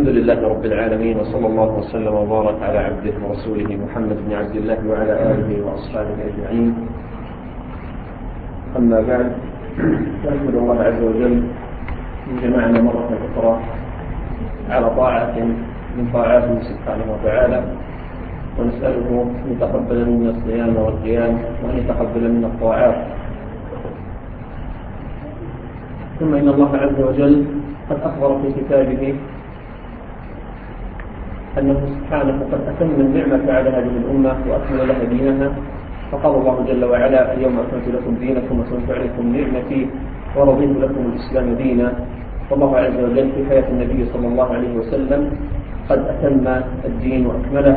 الحمد لله رب العالمين، وصلى الله وسلم وبارك على عبده ورسوله محمد بن عبد الله وعلى آله وأصحابه أجمعين. أما بعد، نحمد الله عز وجل من جمعنا مرة أخرى على طاعة من طاعاته سبحانه وتعالى، ونسأله أن يتقبل منا الصيام والقيام، وأن يتقبل منا الطاعات. ثم إن الله عز وجل قد أخبر في كتابه أنه سبحانه قد أتم النعمة على هذه الأمة وأكمل لها دينها، فقال الله جل وعلا: اليوم أكملت لكم دينكم وأتممت عليكم نعمتي ورضيت لكم الإسلام دينا. والله عز وجل في حياة النبي صلى الله عليه وسلم قد أتم الدين وأكمله،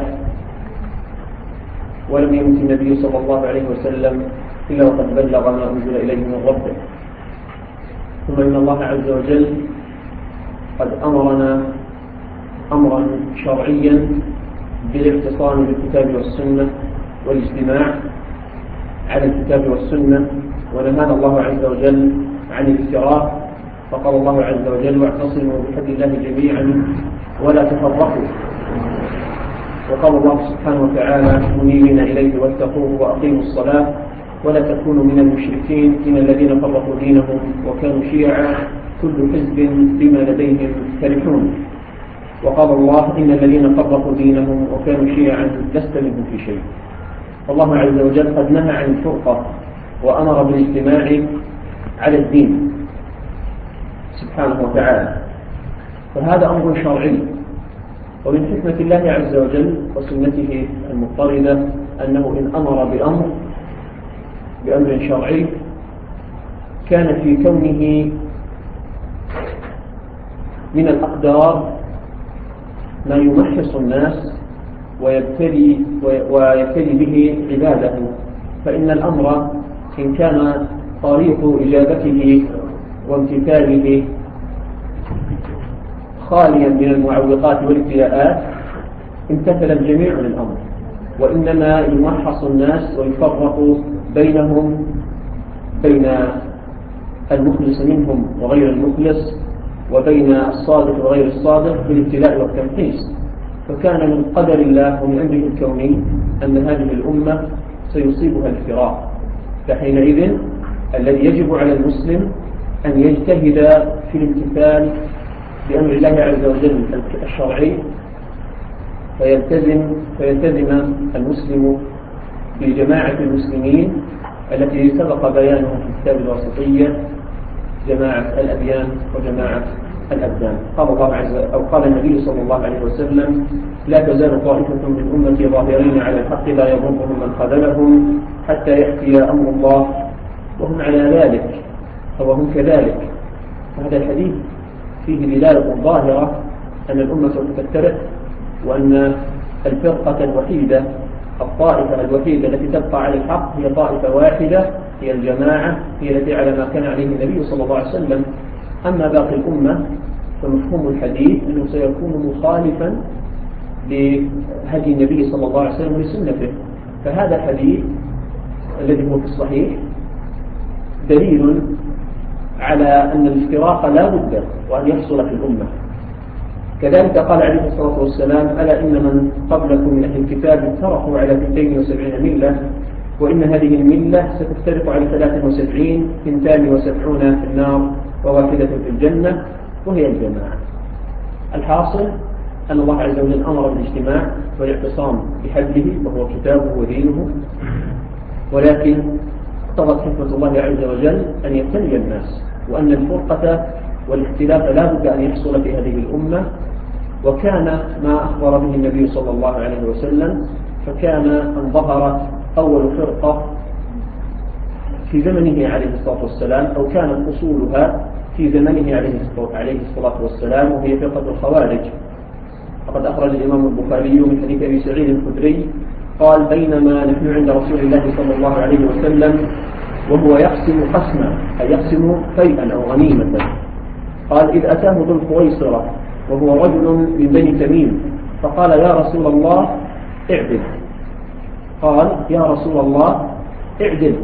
ولم يمت النبي صلى الله عليه وسلم إلا وقد بلغ ما أنزل إليه من ربه. ثم إن الله عز وجل قد أمرنا أمرا شرعيا بالاعتصام بالكتاب والسنة والاجتماع على الكتاب والسنة، ونهانا الله عز وجل عن الافتراق، فقال الله عز وجل: واعتصموا بحبل الله جميعا ولا تفرقوا. وقال الله سبحانه وتعالى: منيبين إليه واتقوه وأقيموا الصلاة ولا تكونوا من المشركين إن الذين فرقوا دينهم وكانوا شيعا كل حزب بما لديهم فرحون. وقال الله: إن الذين فرقوا دينهم وكانوا شيعا لست منهم في شيء. الله عز وجل قد نهى عن الفرقة وأمر بالاجتماع على الدين سبحانه وتعالى، فهذا أمر شرعي. ومن حكمة الله عز وجل وسنته المضطردة أنه إن أمر بأمر شرعي كان في كونه من الأقدار ما يمحص الناس ويبتلي به عباده. فإن الأمر إن كان طريق إجابته وامتثاله خاليا من المعوقات والابتلاءات امتثل الجميع للأمر، وإنما يمحص الناس ويفرق بينهم بين المخلص منهم وغير المخلص، وبين الصادق وغير الصادق بالابتلاء والتمحيص. فكان من قدر الله ومن أمره الكوني أن هذه الأمة سيصيبها الافتراق، فحينئذ الذي يجب على المسلم أن يجتهد في الامتثال بأمر الله عز وجل الشرعي، فيلتزم المسلم بجماعة المسلمين التي سبق بيانه في كتاب الواسطية: جماعة الأديان وجماعة الأبدان. قال النبي صلى الله عليه وسلم: لا تزال طائفة من أمتي ظاهرين على الحق لا يضرهم من خذلهم حتى يأتي أمر الله وهم على ذلك أو هم كذلك. هذا الحديث فيه دلالة ظاهرة أن الأمة ستفترق، وأن الفرقة الوحيدة الطائفة الوحيدة التي تبقى على الحق هي طائفة واحدة، هي الجماعة، هي التي على ما كان عليه النبي صلى الله عليه وسلم. أما باقي الأمة فمفهوم الحديث أنه سيكون مخالفا لهدي النبي صلى الله عليه وسلم ولسنته. فهذا الحديث الذي هو في الصحيح دليل على أن الافتراق لا بد وأن يحصل في الأمة. كذلك قال عليه الصلاة والسلام: ألا إن من قبلكم من أهل الكتاب افترقوا على 72 ملة، وإن هذه الملة ستفترق على 73، 72 في النار وواحدة في الجنة وهي الجماعة. الحاصل أن الله عز وجل أمر بالاجتماع والاعتصام بحبله وهو كتابه ودينه، ولكن اقتضت حكمة الله عز وجل أن يبتلي الناس، وأن الفرقة والاختلاف لا بد أن يحصل في هذه الأمة. وكان ما أخبر به النبي صلى الله عليه وسلم، فكان أن ظهرت أول فرقة في زمنه عليه الصلاة والسلام، أو كانت أصولها في زمنه عليه الصلاة والسلام، وهي فرقة الخوارج. فقد أخرج الإمام البخاري من حديث أبي سعيد الخدري قال: بينما نحن عند رسول الله صلى الله عليه وسلم وهو يقسم قسما، أي يقسم فيئا أو غنيمة، قال: إذ أتاه ذو الخويصرة وهو رجل من بني تميم، فقال: يا رسول الله اعدل. قال: يا رسول الله اعدل.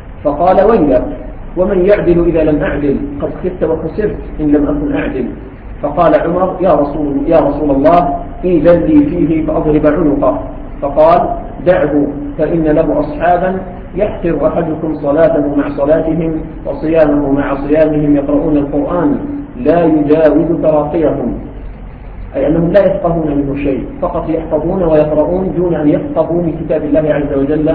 فقال: ويلك، ومن يعدل إذا لم أعدل؟ قد خفت وخسرت إن لم أكن أعدل. فقال عمر: يا رسول الله، إذن لي فيه فأضرب عنقه. فقال: دعه، فإن له أصحابا يحقر أحدكم صلاته مع صلاتهم وصيامه مع صيامهم، يقرؤون القرآن لا يجاوز تراقيهم، أي أنهم لا يفقهون منه شيء، فقط يحفظون ويقرؤون دون أن يفقهوا من كتاب الله عز وجل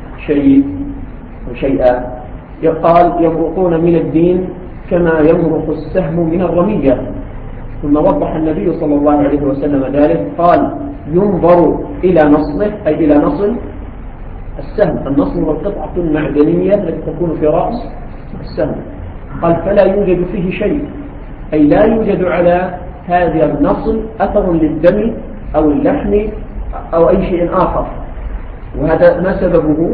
شيئا. قال: يمرقون من الدين كما يمرق السهم من الرمية. ثم وضح النبي صلى الله عليه وسلم ذلك، قال: ينظر إلى نصله، أي إلى نصل السهم. النصل هو القطعة المعدنية التي تكون في رأس السهم. قال: فلا يوجد فيه شيء، أي لا يوجد على هذا النصل أثر للدم أو اللحم أو أي شيء آخر. وهذا ما سببه؟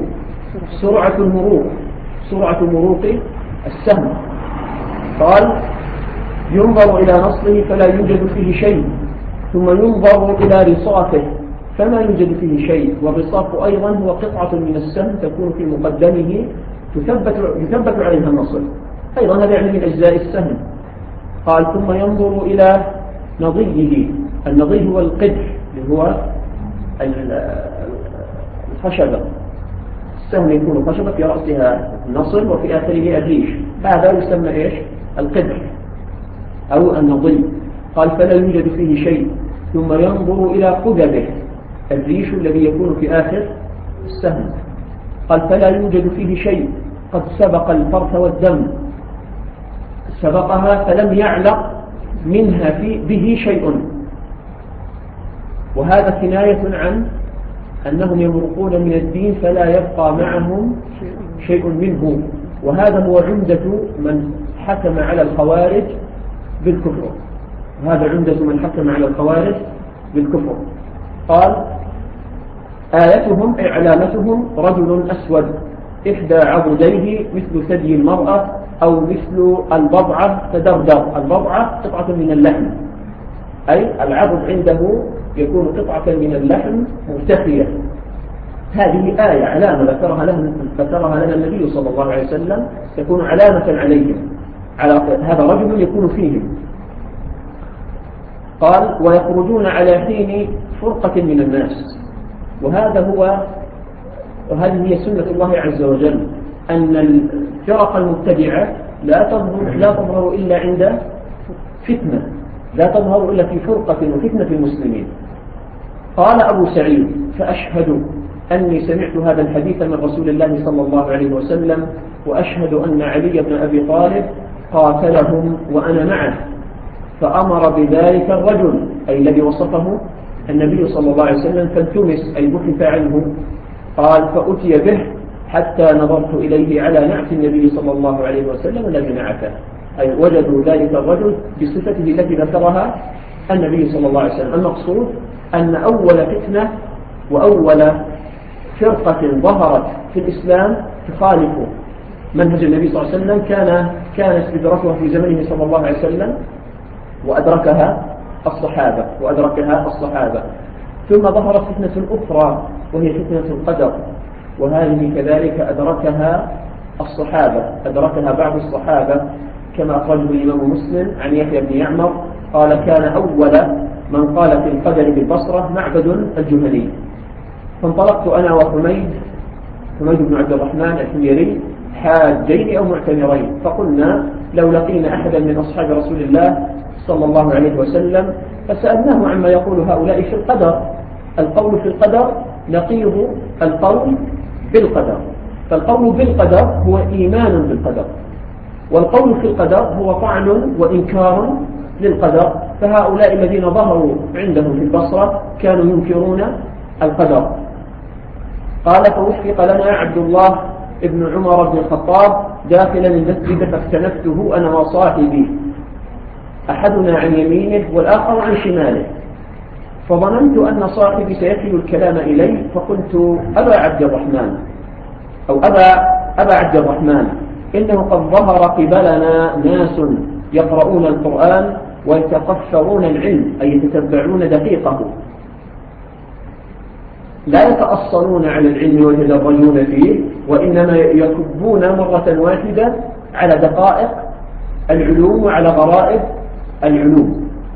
سرعة مروق السهم. قال: ينظر إلى نصله فلا يوجد فيه شيء، ثم ينظر إلى رصافه فما يوجد فيه شيء. والرصاف أيضا هو قطعة من السهم تكون في مقدمه يثبت عليها النصل، أيضا هذا يعني من أجزاء السهم. قال: ثم ينظر إلى نضيه. النضي هو القدح اللي هو الخشبة. السهم يكون خشبة في رأسها النصل وفي آخره الريش، هذا يسمى إيش؟ القدح أو النضي. قال: فلا يوجد فيه شيء. ثم ينظر إلى قدبه، الريش الذي يكون في آخر السهم. قال: فلا يوجد فيه شيء، قد سبق الفرث والدم، سبقها فلم يعلق منها به شيء. وهذا كناية عن أنهم يمرقون من الدين فلا يبقى معهم شيء منه. وهذا هو عمدة من حكم على الخوارج بالكفر. قال: آيتهم أي علامتهم رجل أسود إحدى عضديه مثل ثدي المرأة أو مثل البضعة تدردر. البضعة قطعة من اللحم، أي العضد عنده يكون قطعة من اللحم مرتخية. هذه آية علامة ذكرها لنا النبي صلى الله عليه وسلم، تكون علامة عليهم، على هذا رجل يكون فيهم. قال: ويخرجون على حين فرقة من الناس. وهذه هي سنة الله عز وجل، أن الفرق المبتدعة لا تظهر إلا عند فتنة، لا تظهر إلا في فرقة وفتنة المسلمين. قال أبو سعيد: فأشهد أني سمعت هذا الحديث من رسول الله صلى الله عليه وسلم، وأشهد أن علي بن أبي طالب قاتلهم وأنا معه، فأمر بذلك الرجل، أي الذي وصفه النبي صلى الله عليه وسلم، فالتمس أي بحث عنه. قال: فأتي به حتى نظرت إليه على نعت النبي صلى الله عليه وسلم الذي نعته، أي وجدوا ذلك الرجل بصفته التي ذكرها النبي صلى الله عليه وسلم. المقصود أن أول فتنة وأول فرقة ظهرت في الإسلام تخالف منهج النبي صلى الله عليه وسلم كانت بدرتها في زمنه صلى الله عليه وسلم، وأدركها الصحابة. ثم ظهرت فتنة أخرى وهي فتنة القدر، وهذه كذلك أدركها بعض الصحابة، كما أخرجه الإمام مسلم عن يحيى بن يعمر قال: كان أول من قال في القدر بالبصرة معبد الجهني. فانطلقت أنا وحميد بن عبد الرحمن الحميري حاجين أو معتمرين، فقلنا لو لقينا أحدا من أصحاب رسول الله صلى الله عليه وسلم فسألناه عما يقول هؤلاء في القدر. القول في القدر نقيض القول بالقدر، فالقول بالقدر هو إيمان بالقدر، والقول في القدر هو طعن وإنكار للقدر. فهؤلاء الذين ظهروا عندهم في البصرة كانوا ينكرون القدر. قال: فوفق لنا عبد الله ابن عمر بن الخطاب داخلا المسجد، فاختلفته أنا وصاحبي، أحدنا عن يمينه والآخر عن شماله، فظننت أن صاحبي سيكل الكلام إلي، فقلت: أبا عبد الرحمن، إنه قد ظهر قبلنا ناس يقرؤون القرآن ويتقفرون العلم، أي يتتبعون دقيقه، لا يتأصلون على العلم ويتدرجون فيه، وإنما يكبون مرة واحدة على دقائق العلوم وعلى غرائب العلوم.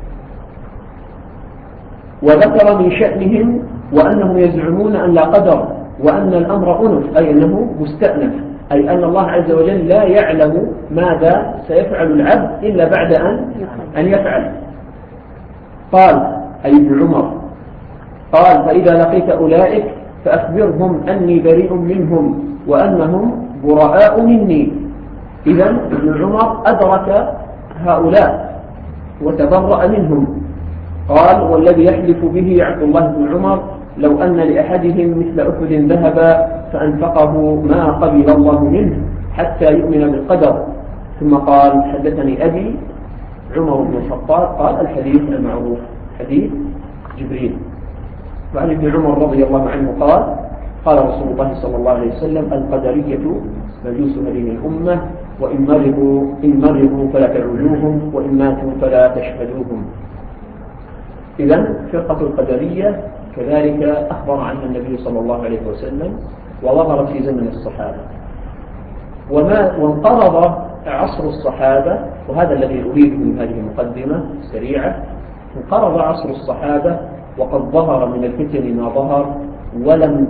وذكر من شأنهم وأنهم يزعمون أن لا قدر وأن الأمر أنف، أي أنه مستأنف، أي أن الله عز وجل لا يعلم ماذا سيفعل العبد إلا بعد أن يفعل. قال أي ابن عمر قال: فإذا لقيت أولئك فأخبرهم أني بريء منهم وأنهم براء مني. إذن ابن عمر أدرك هؤلاء وتبرأ منهم. قال: والذي يحلف به عبد الله بن عمر لو أن لأحدهم مثل أحد ذهبا فأنفقه ما قبل الله منه حتى يؤمن بالقدر. ثم قال: حدثني أبي عمر بن الخطاب قال: الحديث المعروف حديث جبريل. وعن ابن عمر رضي الله عنه قال: قال رسول الله صلى الله عليه وسلم: القدرية مجوس هذه الأمة، وإن مرضوا فلا تعودوهم، وإن ماتوا فلا تشهدوهم. إذن فرقة القدرية كذلك أخبر عنها النبي صلى الله عليه وسلم وظهرت في زمن الصحابة. وانقرض عصر الصحابة، وهذا الذي أريده من هذه المقدمة السريعة. انقرض عصر الصحابة وقد ظهر من الفتن ما ظهر، ولم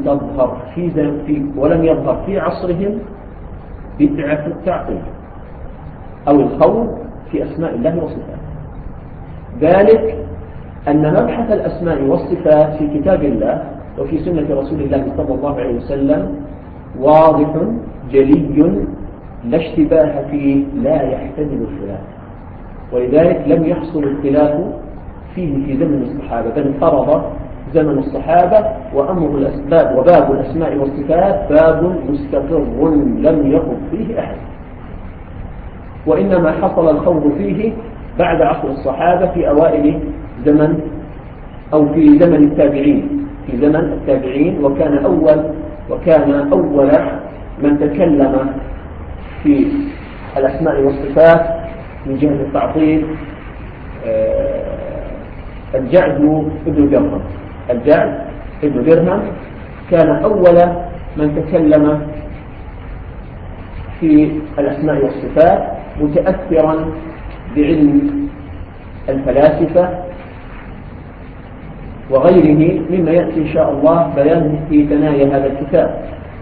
يظهر في عصرهم بدعة التعطيل أو الخوض في أسماء الله وصفاته. ذلك أن مبحث الأسماء والصفات في كتاب الله وفي سنة رسول الله صلى الله عليه وسلم واضح جلي لا اشتباه فيه، لا يحتمل الخلاف، ولذلك لم يحصل الخلاف فيه في زمن الصحابة، بل انقرض زمن الصحابة وأمر الأسباب وباب الأسماء والصفات باب مستقر لم يخض فيه أحد. وإنما حصل الخوض فيه بعد عصر الصحابة في أوائل زمن أو في زمن التابعين، وكان أول من تكلم في الأسماء والصفات من جهة التعطيل الجعد ابن درهم كان أول من تكلم في الأسماء والصفات، متأثرا بعلم الفلاسفة وغيره مما يأتي إن شاء الله بيانه في ثنايا هذا الكتاب.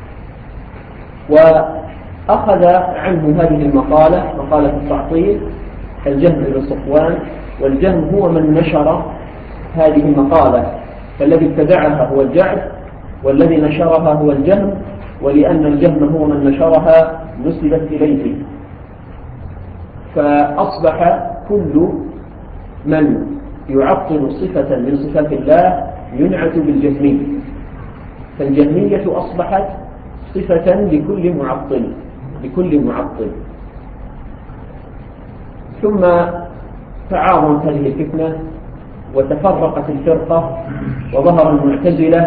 وأخذ عنه هذه المقالة، مقالة التعطيل، الجهم بن صفوان. والجهم هو من نشر هذه المقالة، فالذي ابتدعها هو الجعد والذي نشرها هو الجهم، ولأن الجهم هو من نشرها نسبت إليه، فأصبح كل من يعطل صفة من صفات الله ينعت بالجهمية، فالجهمية أصبحت صفة لكل معطل. ثم تعاظمت هذه الفتنة وتفرقت الفرقة وظهر المعتزلة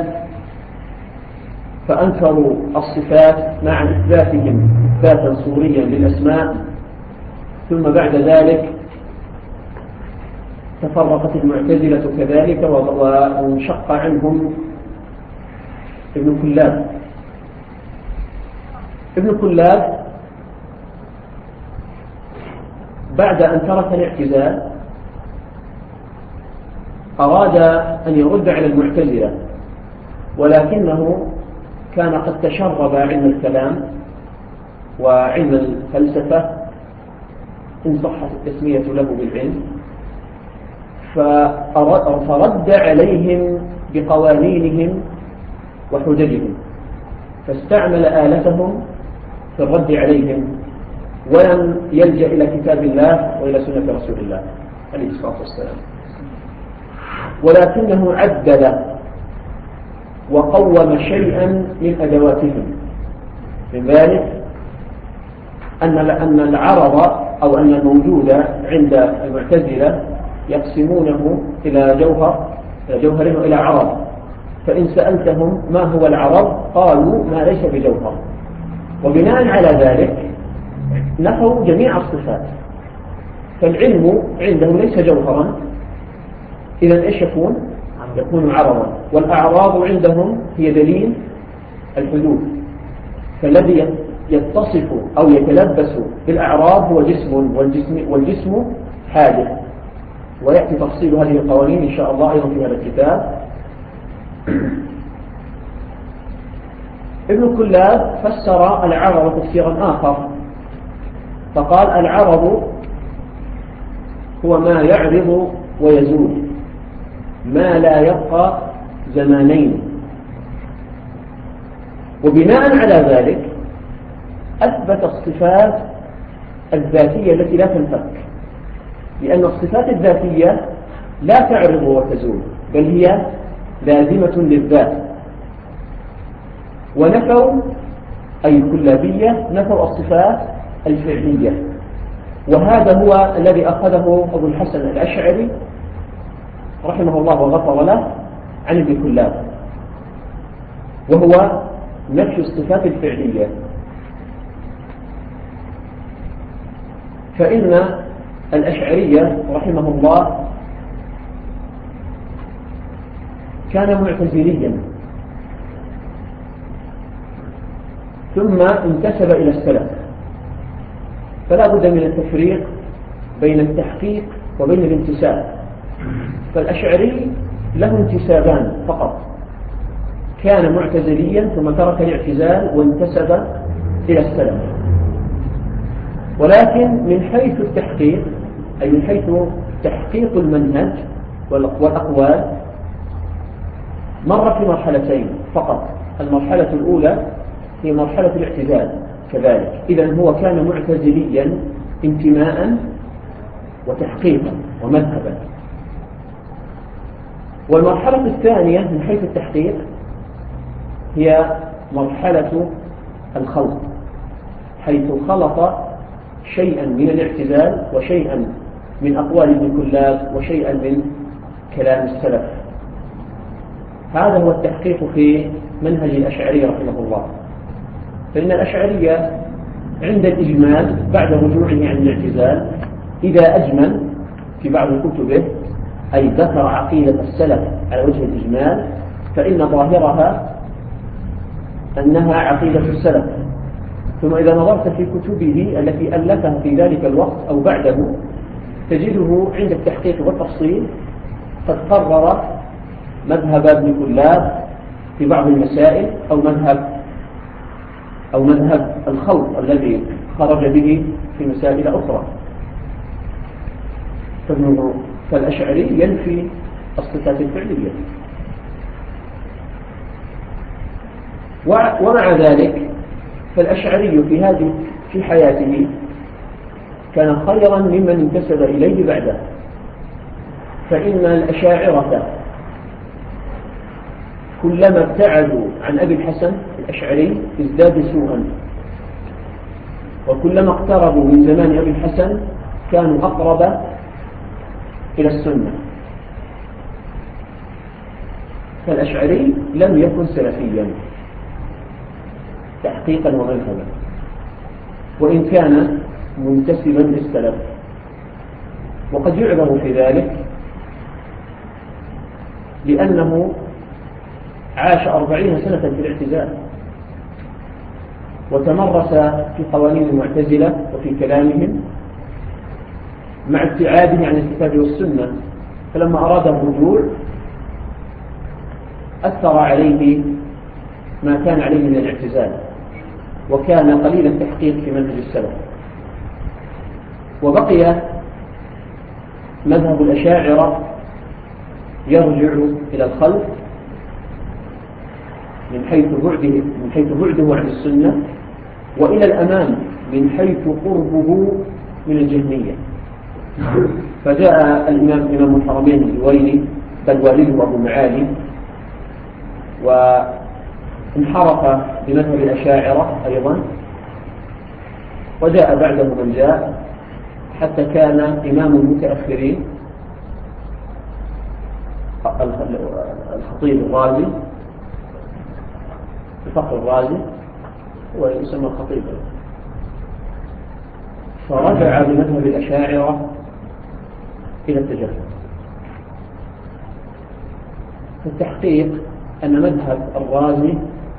فأنكروا الصفات مع إثباتهم إثباتا صوريا للأسماء. ثم بعد ذلك تفرقت المعتزلة كذلك وانشق عنهم ابن كلاب بعد أن ترك الاعتزال أراد أن يرد على المعتزلة، ولكنه كان قد تشرب علم الكلام وعلم الفلسفة إن صحت التسمية له بالعلم، فرد عليهم بقوانينهم وحججهم، فاستعمل آلتهم في الرد عليهم ولم يلجأ إلى كتاب الله وإلى سنة رسول الله عليه الصلاة والسلام، ولكنه عدل وقوم شيئا من أدواتهم. من ذلك أن العرض أو أن الموجود عند المعتزلة يقسمونه إلى جوهر وإلى عرض، فإن سألتهم ما هو العرض قالوا ما ليس بجوهر، وبناء على ذلك نفوا جميع الصفات، فالعلم عنده ليس جوهرا، إذا إيش يكون عرضا، والأعراض عندهم هي دليل الحدوث، فالذي يتصف أو يتلبس بالأعراض هو جسم، والجسم حادث، ويأتي تفصيل هذه القوانين إن شاء الله أيضا في هذا الكتاب. ابن كلاب فسر العرض تفسيرا آخر، فقال العرض هو ما يعرض ويزول، ما لا يبقى زمانين. وبناء على ذلك أثبت الصفات الذاتية التي لا تنفك، لأن الصفات الذاتية لا تعرض وتزول، بل هي لازمة للذات. ونفوا أي الكلابية نفوا الصفات الفعلية، وهذا هو الذي أخذه أبو الحسن الأشعري رحمه الله وغفر له عن ابن كلاب، وهو نفي الصفات الفعلية. فإن الأشعرية رحمه الله كان معتزليا ثم انتسب إلى السلف، فلا بد من التفريق بين التحقيق وبين الانتساب. فالأشعري له انتسابان فقط، كان معتزليا ثم ترك الاعتزال وانتسب إلى السلف. ولكن من حيث التحقيق، أي من حيث تحقيق المنهج والأقوال، مر في مرحلتين فقط. المرحلة الأولى هي مرحلة الاعتزال كذلك، إذن هو كان معتزليا انتماء وتحقيقا ومذهبا. والمرحلة الثانية من حيث التحقيق هي مرحلة الخلط، حيث خلط شيئا من الاعتزال وشيئا من أقوال ابن كلاب وشيئا من كلام السلف. هذا هو التحقيق في منهج الأشعري رحمه الله. فإن الأشعرية عند الإجمال بعد رجوعه عن الاعتزال إذا أجمل في بعض كتبه أي ذكر عقيدة السلف على وجه الإجمال، فإن ظاهرها أنها عقيدة السلف. ثم إذا نظرت في كتبه التي ألفها في ذلك الوقت أو بعده تجده عند التحقيق والتفصيل قد قرر مذهب ابن كلاب في بعض المسائل أو مذهب الخلط الذي خرج به في مسائل أخرى. فالأشعري ينفي الصفات الفعلية، ومع ذلك فالأشعري في حياته كان خيرا ممن انتسب إليه بعده. فإن الأشاعرة كلما ابتعدوا عن أبي الحسن الأشعري ازدادوا سوءا، وكلما اقتربوا من زمان أبي الحسن كانوا أقرب إلى السنة. فالأشعري لم يكن سلفيا تحقيقا ومذهبا، وإن كان منتسبا للسلف. وقد يعذر في ذلك لأنه عاش 40 سنة في الاعتزال وتمرس في قوانين المعتزلة وفي كلامهم مع ابتعاده عن الكتاب والسنة. فلما أراد الرجوع أثر عليه ما كان عليه من الاعتزال، وكان قليل التحقيق في منهج السلف. وبقي مذهب الأشاعرة يرجع إلى الخلف من حيث بعده عن السنة، وإلى الأمام من حيث قربه من الجهمية. فجاء إمام الحرمين الجويني بل والده أبو معالي وانحرف بمذهب الأشاعرة أيضا، وجاء بعده من جاء حتى كان إمام المتأخرين الخطيب الرازي، الفخر الرازي ويسمى الخطيب، فرجع بمذهب الأشاعرة إلى التجرد. في التحقيق أن مذهب الرازي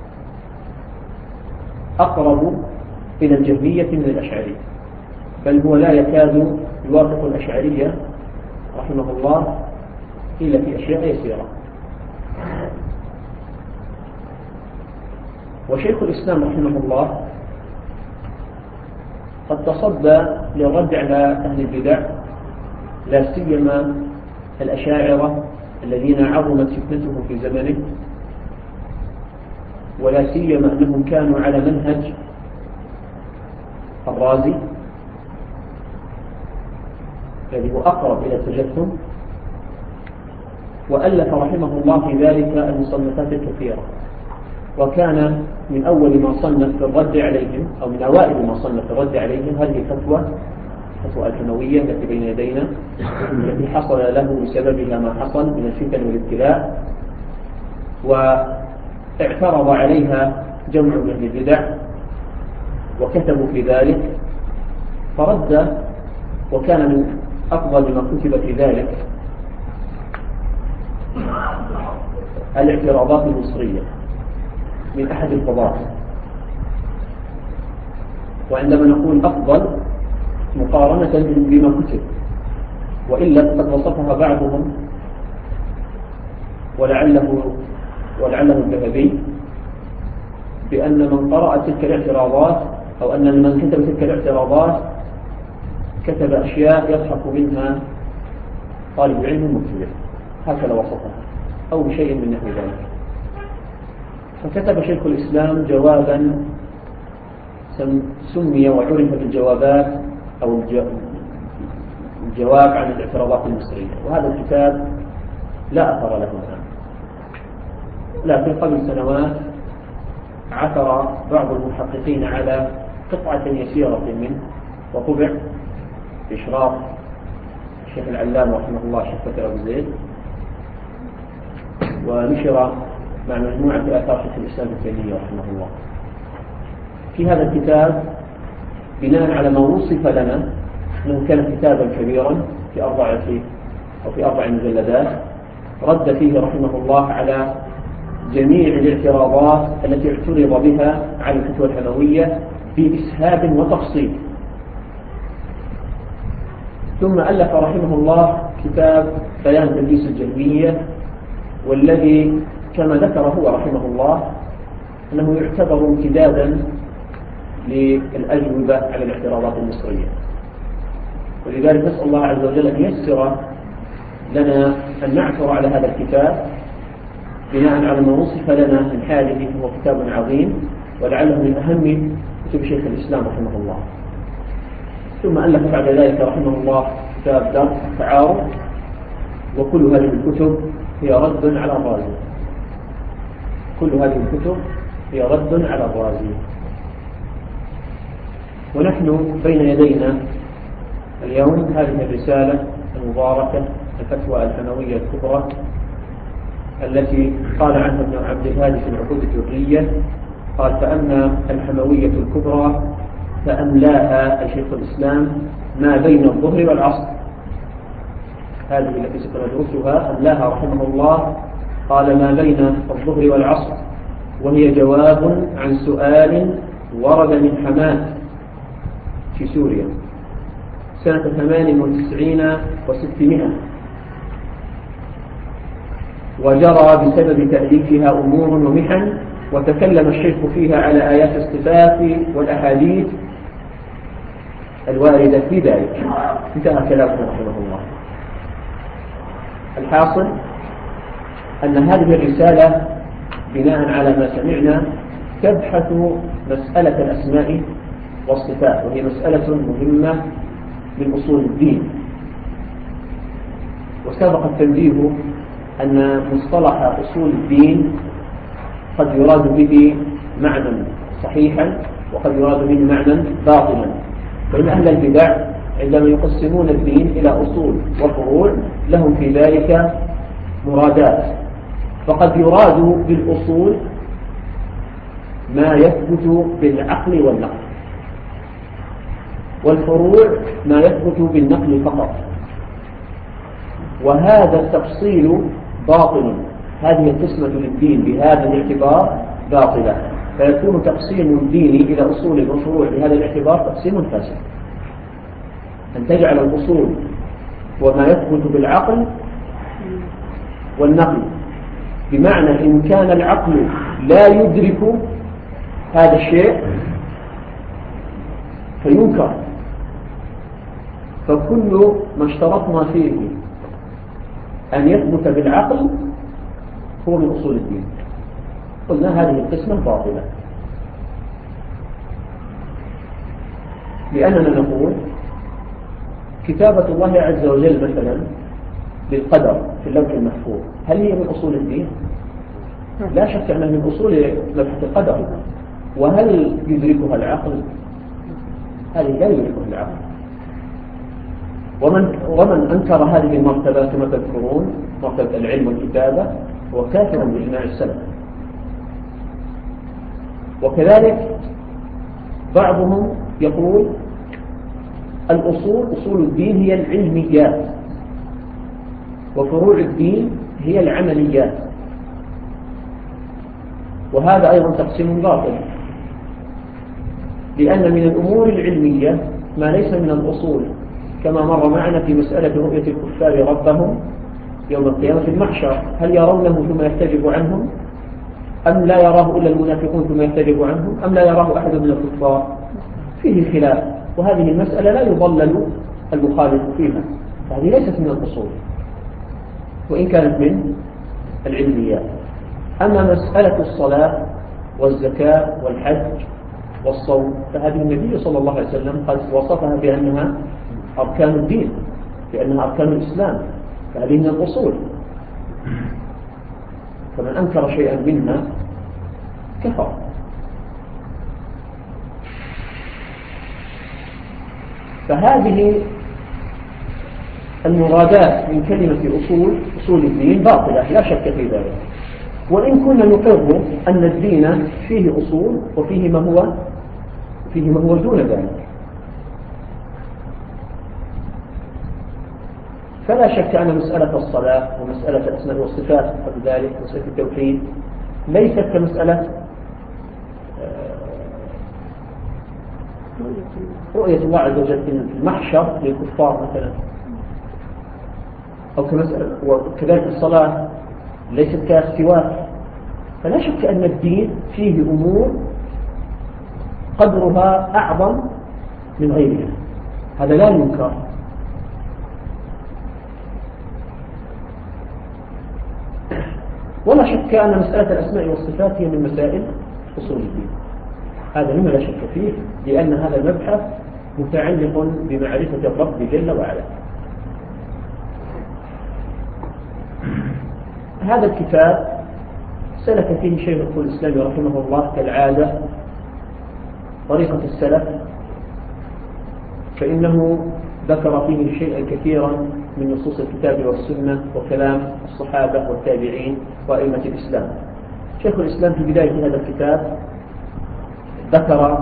أقرب إلى الجهمية من الأشعري، بل هو لا يكاد يوافق الأشعرية رحمه الله إلا في أشياء يسيرة. وشيخ الإسلام رحمه الله قد تصدى للرد على أهل البدع، لا سيما الأشاعرة الذين عظمت فتنتهم في زمنه، ولا سيما أنهم كانوا على منهج الرازي الذي هو أقرب إلى التجسم، وألف رحمه الله في ذلك المصنفات الكثيرة. وكان من أول ما صنف في الرد عليهم، أو من أوائل ما صنف في الرد عليهم، هذه فتوى الحموية التي بين يدينا، التي حصل له بسببها ما حصل من الفتن والابتلاء، واعترض عليها جمع من البدع وكتبوا في ذلك فرد. وكان من أفضل ما كتب في ذلك الاعتراضات المصرية من أحد القضاة. وعندما نقول أفضل مقارنة بما كتب، وإلا فقد وصفها بعضهم ولعله الذهبي بأن من قرأ تلك الاعتراضات، أو أن من كتب تلك الاعتراضات كتب أشياء يضحك منها طالب العلم المبتدئ، هكذا وصفها، أو بشيء من نحو ذلك. فكتب شيخ الإسلام جوابا سمي وعرف بالجوابات أو الجواب عن الاعتراضات المصرية. وهذا الكتاب لا أثر له الآن، لكن قبل سنوات عثر بعض المحققين على قطعة يسيرة منه وطبع بإشراف الشيخ العلام رحمه الله الشيخ بكر أبو زيد، ونشر مع مجموعة آثار شيخ الإسلام ابن تيمية رحمه الله. في هذا الكتاب بناء على ما وصف لنا أنه كان كتابا كبيرا في 4 مجلدات، رد فيه رحمه الله على جميع الاعتراضات التي اعترض بها على الفتوى الحموية بإسهاب وتفصيل. ثم ألف رحمه الله كتاب بيان تلبيس الجهمية، والذي كما ذكر هو رحمه الله أنه يعتبر امتدادا للأجوبة على الاعتراضات المصرية. ولذلك نسأل الله عز وجل أن ييسر لنا أن نعثر على هذا الكتاب بناء على ما وصف لنا من حاله. هو كتاب عظيم ولعله من أهم كتب شيخ الإسلام رحمه الله. ثم ألف بعد ذلك رحمه الله كتاب درء التعارض، وكل هذه الكتب هي رد على الرازي. كل هذه الكتب هي رد على الرازي. ونحن بين يدينا اليوم هذه الرسالة المباركة الفتوى الحموية الكبرى، التي قال عنها ابن عبد الهادي في العقود الدرية، قال: فأما الحموية الكبرى فأملاها شيخ الإسلام ما بين الظهر والعصر. هذه التي سندرسها أملاها رحمه الله، قال ما بين الظهر والعصر، وهي جواب عن سؤال ورد من حماة في سوريا سنة 98 و600، وجرى بسبب تأليفها أمور ومحن، وتكلم الشيخ فيها على آيات الصفات والأحاديث الواردة في ذلك. انتهى كلامه رحمه الله. الحاصل أن هذه الرسالة بناء على ما سمعنا تبحث مسألة الأسماء والصفات، وهي مسألة مهمة من أصول الدين. وسبق التنبيه أن مصطلح أصول الدين قد يراد به معنى صحيحا وقد يراد به معنى باطلا. فإن أهل البدع عندما يقسمون الدين إلى أصول وفروع لهم في ذلك مرادات، فقد يراد بالأصول ما يثبت بالعقل والنقل، والفروع ما يثبت بالنقل فقط. وهذا التفصيل باطل، هذه القسمة للدين بهذا الاعتبار باطلة، فيكون تقسيم الدين إلى أصول وفروع بهذا الاعتبار تقسيم فاسد. أن تجعل الأصول وما يثبت بالعقل والنقل، بمعنى إن كان العقل لا يدرك هذا الشيء فينكر، فكل ما اشترطنا فيه أن يثبت بالعقل هو من أصول الدين. قلنا هذه القسمة باطلة، لأننا نقول كتابة الله عز وجل مثلا للقدر في اللوح المحفوظ هل هي من أصول الدين؟ لا شك أنها من أصول مبحث القدر. وهل يدركها العقل؟ هذه لا يدركها العقل. ومن أنكر هذه المرتبة كما تذكرون مرتبة العلم والكتابة هو كافر بإجماع السلف. وكذلك بعضهم يقول أصول الدين هي العلميات، وفروع الدين هي العمليات، وهذا أيضا تقسيم باطل، لأن من الأمور العلمية ما ليس من الأصول، كما مر معنا في مسألة رؤية الكفار ربهم يوم القيامة في المحشر، هل يرونه ثم يحتجب عنهم أم لا يراه إلا المنافقون ثم يحتجب عنهم أم لا يراه أحد من الكفار؟ فيه خلاف، وهذه المسألة لا يضلل المخالف فيها، فهذه ليست من الأصول وإن كانت من العلميات. أما مسألة الصلاة والزكاة والحج والصوم فهذه النبي صلى الله عليه وسلم قد وصفها بأنها أركان الدين، بأنها أركان الإسلام، فهذه من الأصول، فمن أنكر شيئا منها كفر. فهذه المرادات من كلمة أصول الدين باطلة لا شك في ذلك، وإن كنا نقر أن الدين فيه أصول وفيه ما هو دون ذلك. فلا شك أن مسألة الصلاة ومسألة الأسماء والصفات قبل ذلك مسألة التوحيد ليست كمسألة رؤية الله عز وجل في المحشر للكفار مثلا، أو كمسألة، وكذلك الصلاة ليست كالسواك. فلا شك أن الدين فيه أمور قدرها أعظم من غيرها، هذا لا ينكر. ولا شك أن مسألة الأسماء والصفات هي من مسائل أصول الدين، هذا مما لا شك فيه، لأن هذا المبحث متعلق بمعرفة الرب جل وعلا. هذا الكتاب سلك فيه شيخ الإسلام رحمه الله كالعادة طريقة السلف، فإنه ذكر فيه شيئا كثيرا من نصوص الكتاب والسنة وكلام الصحابة والتابعين وأئمة الإسلام. شيخ الإسلام في بداية هذا الكتاب ذكر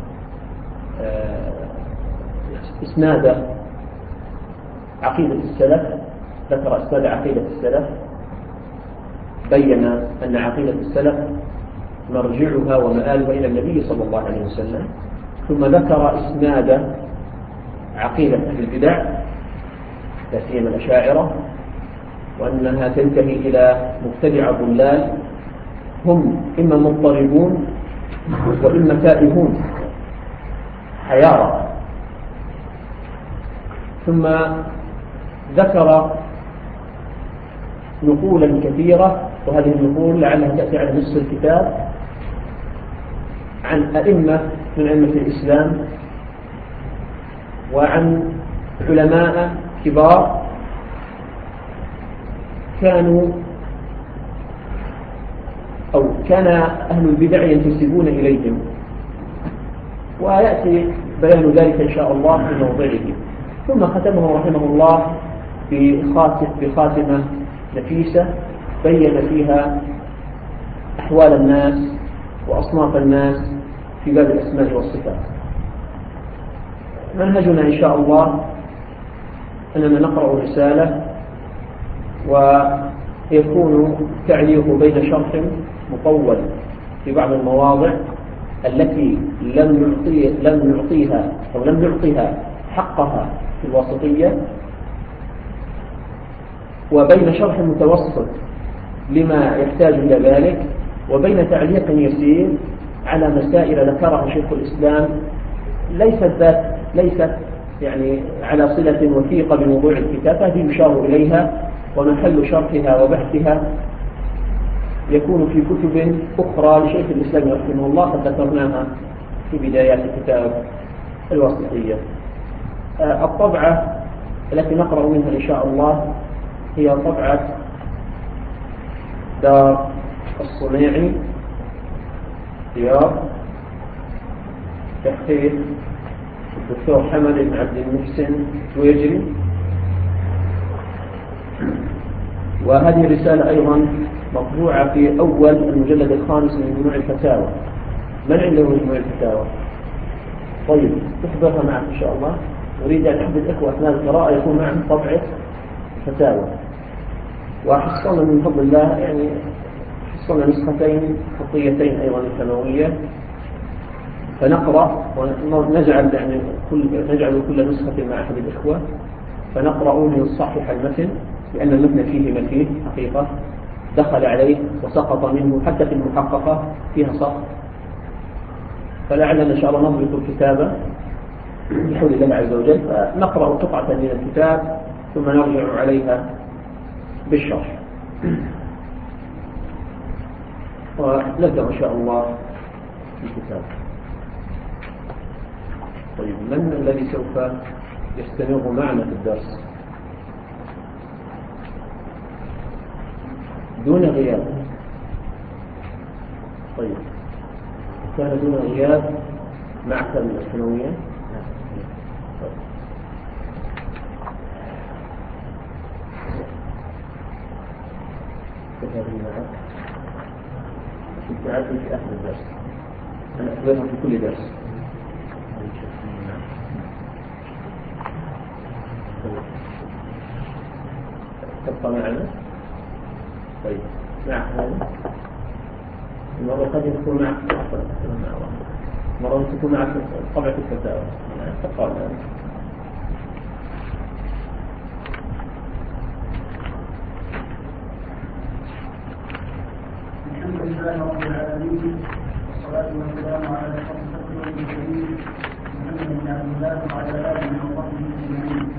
إسناد عقيدة السلف، ذكر إسناد عقيدة السلف، بين أن عقيدة السلف مرجعها ومآلها إلى النبي صلى الله عليه وسلم، ثم ذكر إسناد عقيدة البدع لا سيما الأشاعرة، وأنها تنتهي إلى مبتدع ضلال هم إما مضطربون وإما تائهون حيارى. ثم ذكر نقولا كثيرة، وهذه النقول لعلها تأتي على نصف الكتاب، عن أئمة من أئمة الإسلام وعن علماء كبار كان أهل البدع ينتسبون إليهم، ويأتي بيان ذلك إن شاء الله في موضعه. ثم ختمه رحمه الله بخاتمة نفيسة بين فيها أحوال الناس وأصناف الناس في باب الأسماء والصفات. منهجنا إن شاء الله أننا نقرأ رسالة ويكون تعليق بين شرح مطول في بعض المواضع التي لم نعطيها حقها في الواسطية، وبين شرح متوسط لما يحتاج إلى ذلك، وبين تعليق يسير على مسائل ذكرها شيخ الإسلام ليست يعني على صلة وثيقة بموضوع الكتاب، هذه يشار إليها ومحل شرحها وبحثها يكون في كتب أخرى لشيخ الإسلام رحمه الله قد ذكرناها في بدايات كتاب الواسطية. الطبعة التي نقرأ منها إن شاء الله هي طبعة دار الصنيعي رياض، تحقيق الدكتور حمد بن عبد المحسن تويجري. وهذه الرسالة أيضا مطبوعة في أول المجلد الخامس من مجموع الفتاوى. من عنده مجموع الفتاوى؟ طيب تحضرها معك إن شاء الله. أريد أن أحد الإخوة أثناء القراءة يكون معهم طبعة فتاوى، وحصلنا من فضل الله يعني حصلنا نسختين خطيتين أيضا الثانوية، فنقرأ ونجعل يعني نجعل كل نسخة مع أحد الإخوة فنقرأ لنصحح المتن، لأن المتن فيه ما فيه حقيقة دخل عليه وسقط منه، حتى في المحققة فيها سقط، فلعلنا إن شاء الله نضبط الكتابة بحول الله عز وجل، فنقرأ قطعة من الكتاب ثم نرجع عليها بالشرح، ونبدأ إن شاء الله في الكتاب. طيب من الذي سوف يستمر معنا في الدرس دون غياب؟ طيب كان دون غياب مع الثانوية؟ كنت أعرف في آخر الدرس، أنا أخبرهم في كل درس. تبقى معنا؟ طيب معك هذا؟ المرة قد يكون معك مرة تكون معك طبعة الفتاوى تبقى معنا. الحمد لله رب العالمين، والصلاة والسلام على أشرف المرسلين محمد بن عبد الله وعلى آله وصحبه أجمعين.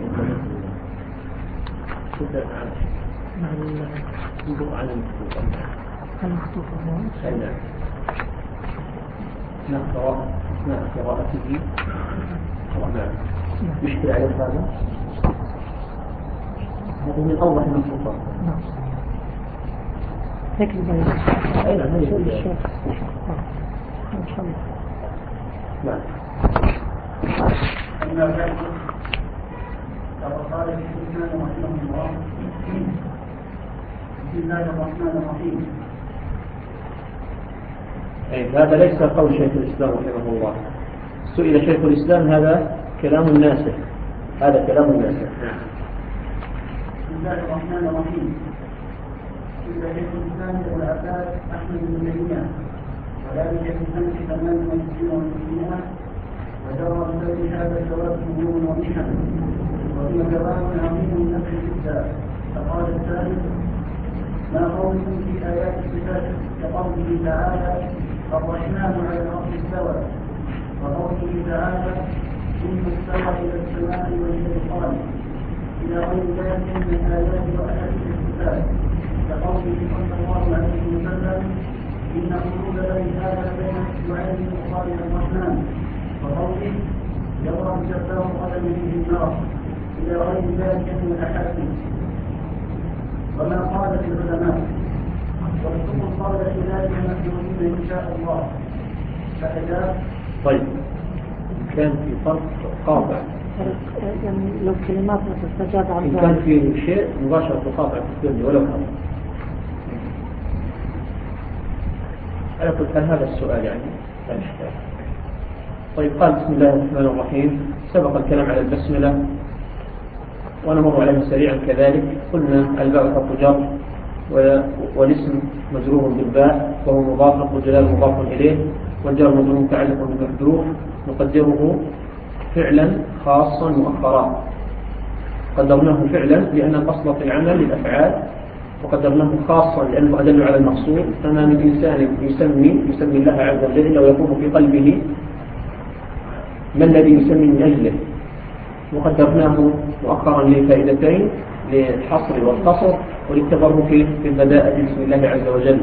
نقرأ أثناء قراءته. مشكلة على هذا؟ هذا من أوضح النصوص. هيك البيان. أين هذه الشيخ؟ إن شاء الله. نعم. أما بعد فقد قال الإمام رحمه الله: بسم الله الرحمن الرحيم. هذا ليس قول شيخ الإسلام رحمه الله. سئل شيخ الإسلام هذا كلام الناسخ، هذا كلام الناسخ. بسم الله الرحمن الرحيم. إذا شيخ الإسلام أبو العباس أحمد بن تيمية وذلك في سنة 68 و600، وجرى بسبب هذا الجواب هموم ومحن، وهي جواب عظيم من نفس الكتاب. فقال الثالث: ما قولكم في آيات الصفات كقوله تعالى: الرحمن على العرش استوى، وقوله تعالى: ثم استوى إلى السماء وهي دخان، إلى غير ذلك من الآيات وأحاديث الصفات، كقوله صلى الله عليه وسلم: إن قلوب بني آدم بين أسبوعين أصابع الرحمن، وقوله: يضرب جبار قدمه في النار، إلى غير ذلك من الأحاديث. وما قالت العلماء والحكم قال في ذلك مسؤولين إن شاء الله. فأجاب: طيب كان في فرق قاطع، يعني لو كلمات تستجاب عن إن كان في شيء مباشرة قاطع في الدنيا ولو كان. أنا قلت هل هذا السؤال يعني لا إشكال. طيب قال: بسم الله الرحمن الرحيم. سبق الكلام على البسملة ونمر عليه سريعا كذلك. قلنا الباء حرف جر والاسم مجرور بالباء وهو مضاف، لفظ جلال مضاف إليه، والجر مجرور متعلق بمحذوف نقدره فعلا خاصا مؤخرا. قدرناه فعلا لأن الأصل في العمل للأفعال، وقدرناه خاصا لأنه أدل على المقصود. فما من إنسان يسمي الله عز وجل ويقوم في قلبه ما الذي يسمي من أجله، وقدرناه مؤخرا لفائدتين: للحصر والقصر وللتبرك في البداءة بسم الله عز وجل.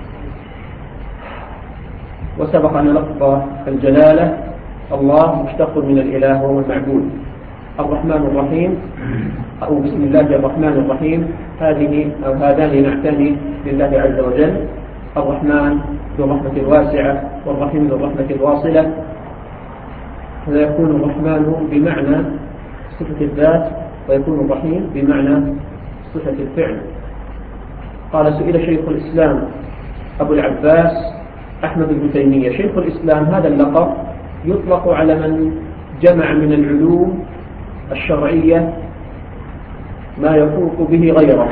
وسبق أن لفظ الجلالة الله مشتق من الإله وهو المعبود. الرحمن الرحيم أو بسم الله الرحمن الرحيم هذان نعتان لله عز وجل. الرحمن ذو الرحمة الواسعة والرحيم ذو الرحمة الواصلة، فيكون الرحمن بمعنى صفة الذات ويكون الرحيم بمعنى صفة الفعل. قال: سئل شيخ الإسلام أبو العباس أحمد بن تيمية. شيخ الإسلام هذا اللقب يطلق على من جمع من العلوم الشرعية ما يفوق به غيره،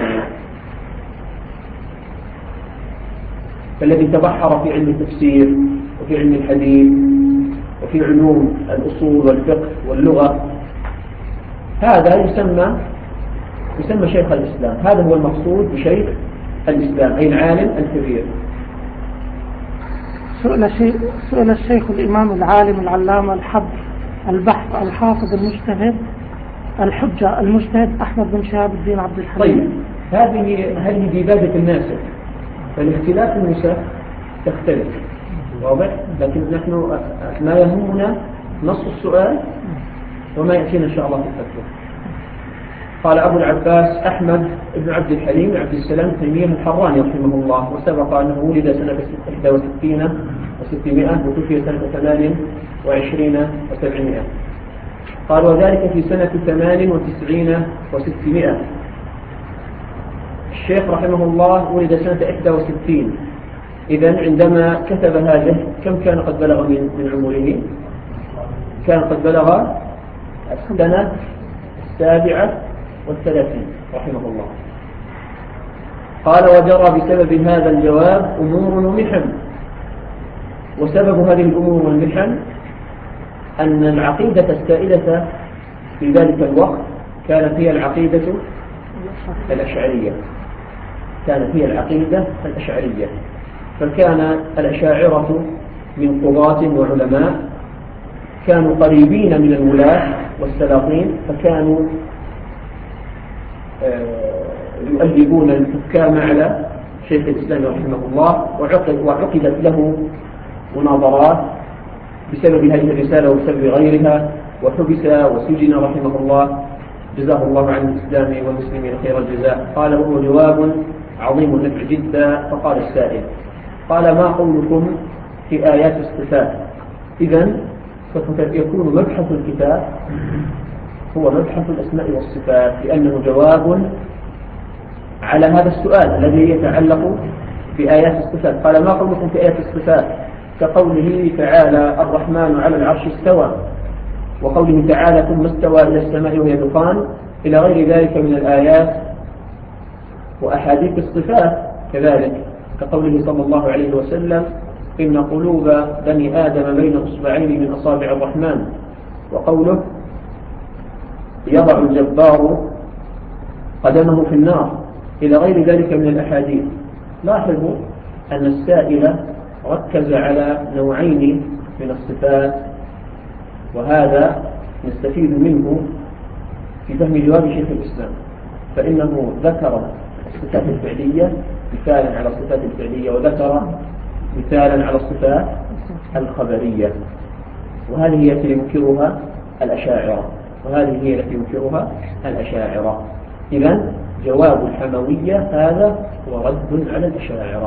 فالذي تبحر في علم التفسير وفي علم الحديث وفي علوم الأصول والفقه واللغة، هذا يسمى شيخ الإسلام. هذا هو المقصود بشيخ الإسلام، أي العالم الكبير. سئل الشيخ الإمام العالم العلامة الحبر البحث الحافظ المجتهد الحجة المجتهد أحمد بن شهاب الدين عبد الحليم. طيب، هذه ديباجة الناسخ، فالاختلاف النسخ تختلف، واضح؟ لكن نحن ما يهمنا نص السؤال وما يأتينا إن شاء الله في الفتوى. قال أبو العباس أحمد بن عبد الحليم عبد السلام تيمية الحراني رحمه الله، وسبق أنه ولد سنة 61 و600 وتوفي سنة 28 و700. قال: وذلك في سنة 98 و600. الشيخ رحمه الله ولد سنة 61. إذن عندما كتب هذا كم كان قد بلغ من عمره؟ كان قد بلغ السنة 37 رحمه الله. قال: وجرى بسبب هذا الجواب أمور ومحن. وسبب هذه الأمور والمحن أن العقيدة السائدة في ذلك الوقت كانت هي العقيدة الأشعرية. فكان الأشاعرة من قضاة وعلماء كانوا قريبين من الولاة والسلاطين، فكانوا يؤلبون الحكام على شيخ الإسلام رحمه الله، وعقدت له مناظرات بسبب هذه الرسالة وبسبب غيرها، وحبس وسجن رحمه الله، جزاه الله عن الإسلام والمسلمين خير الجزاء. قال: وهو جواب عظيم النفع جدا. فقال السائل: قال: ما قولكم في آيات الصفات؟ إذن يكون مبحث الكتاب هو مبحث الأسماء والصفات، لأنه جواب على هذا السؤال الذي يتعلق بآيات الصفات. قال: ما قولكم في آيات الصفات؟ كقوله تعالى: الرحمن على العرش استوى، وقوله تعالى: ثم استوى إلى السماء وهي دخان، إلى غير ذلك من الآيات وأحاديث الصفات. كذلك كقوله صلى الله عليه وسلم: إن قلوب بني آدم بين أصبعين من أصابع الرحمن، وقوله: يضع الجبار قدمه في النار، إلى غير ذلك من الأحاديث. لاحظوا أن السائل ركز على نوعين من الصفات، وهذا نستفيد منه في فهم جواب شيخ الإسلام، فإنه ذكر الصفات الفعلية مثالا على الصفات الفعلية، وذكر مثالا على الصفات الخبرية، وهذه هي التي ينكرها الأشاعرة. إذن جواب الحموية هذا هو رد على الأشاعرة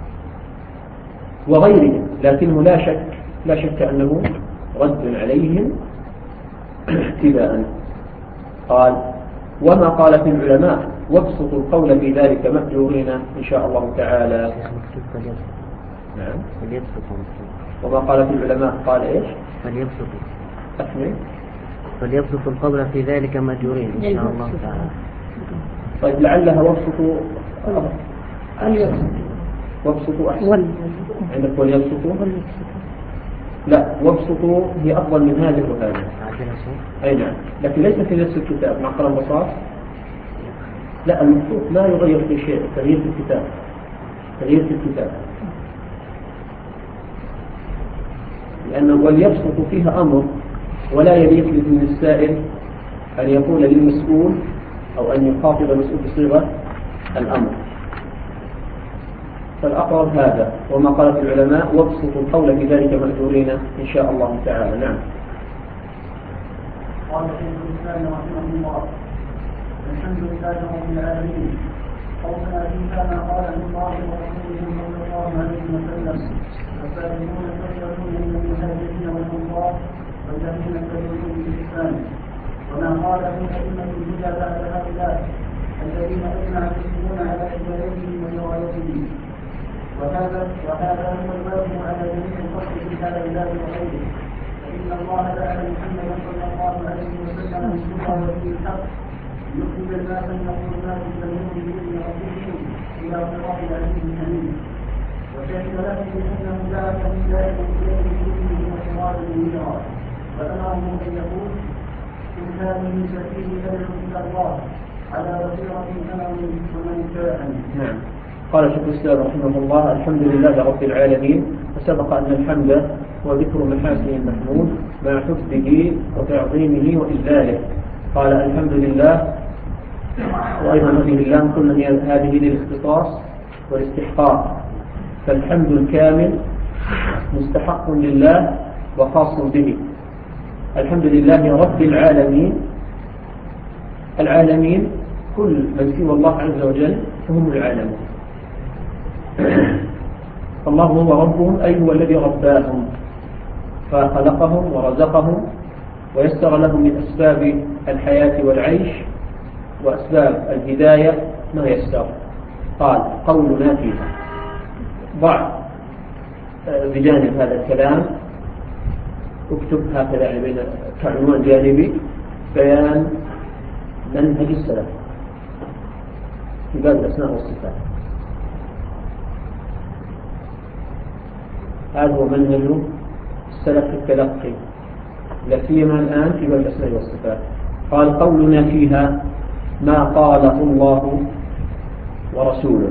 وغيرهم، لكنه لا شك أنه رد عليهم ابتداء. قال: وما قالت العلماء وابسطوا القول في ذلك مأجورين إن شاء الله تعالى. نعم. وما قالت العلماء قال إيش؟ فليبسطوا القول في ذلك مأجورين إن شاء الله تعالى. طيب، لعلها وابسطوا أحسن. عندك وليبسطوا. لا، وابسطوا هي أفضل من هذه وهذه. أي نعم، لكن ليس في نفس الكتاب مع قلم رصاص. لا، المخطوط لا يغير في شيء، تغيير في الكتاب، تغيير في الكتاب. لأنه وليبسط فيها أمر، ولا يليق للسائل أن يقول للمسؤول أو أن يخاطب المسؤول بصيغة الأمر. فالأقرب هذا، وما قالت العلماء وابسطوا القول في ذلك مأجورين إن شاء الله تعالى. نعم. قال شيخ الإسلام رحمه الله: الحمد لله رب العالمين، قولنا فيها ما قاله الله ورسوله صلى الله عليه وسلم: والسابقون الأولون من المهاجرين والأنصار والذين اتبعوهم بإحسان، وما قاله أئمة الهدى بعد هؤلاء الذين أجمع المسلمون على هدايتهم وروايتهم. وهذا هو الواجب على جميع الخلق في هذا الباب وغيره، فإن الله جعل محمدا صلى الله عليه وسلم الهدى ودين الحق يخرج الناس من الظلمات إلى النور بإذن ربهم إلى صراط العزيز الحميد. وشهد له بأنه بعثه دائما إليه بإذنه وسراجا منيرا، وأمره أن يقول: إن هذه سبيلي أدعو إلى الله على بصيرة أنا ومن اتبعني. نعم. قال شيخ الإسلام رحمه الله: الحمد لله رب العالمين. وسبق أن الحمد هو ذكر محاسن المحمود مع حفظه وتعظيمه وإجلاله. قال الحمد لله، وأيضا هذه اللام قلنا هذه للاختصاص والاستحقاق، فالحمد الكامل مستحق لله وخاص به. الحمد لله رب العالمين. العالمين كل من سوى الله عز وجل فهم العالمون. الله هو ربهم، أي هو الذي رباهم فخلقهم ورزقهم ويسر لهم من أسباب الحياة والعيش وأسباب الهداية ما يسر. قال قولنا فيها. ضع بجانب هذا الكلام، اكتب هكذا يعني بين كعنوان جانبي: بيان منهج السلف في باب الأسماء والصفات. هذا هو منهج السلف في التلقي، لا سيما الآن في باب الأسماء والصفات. قال قولنا فيها ما قاله الله ورسوله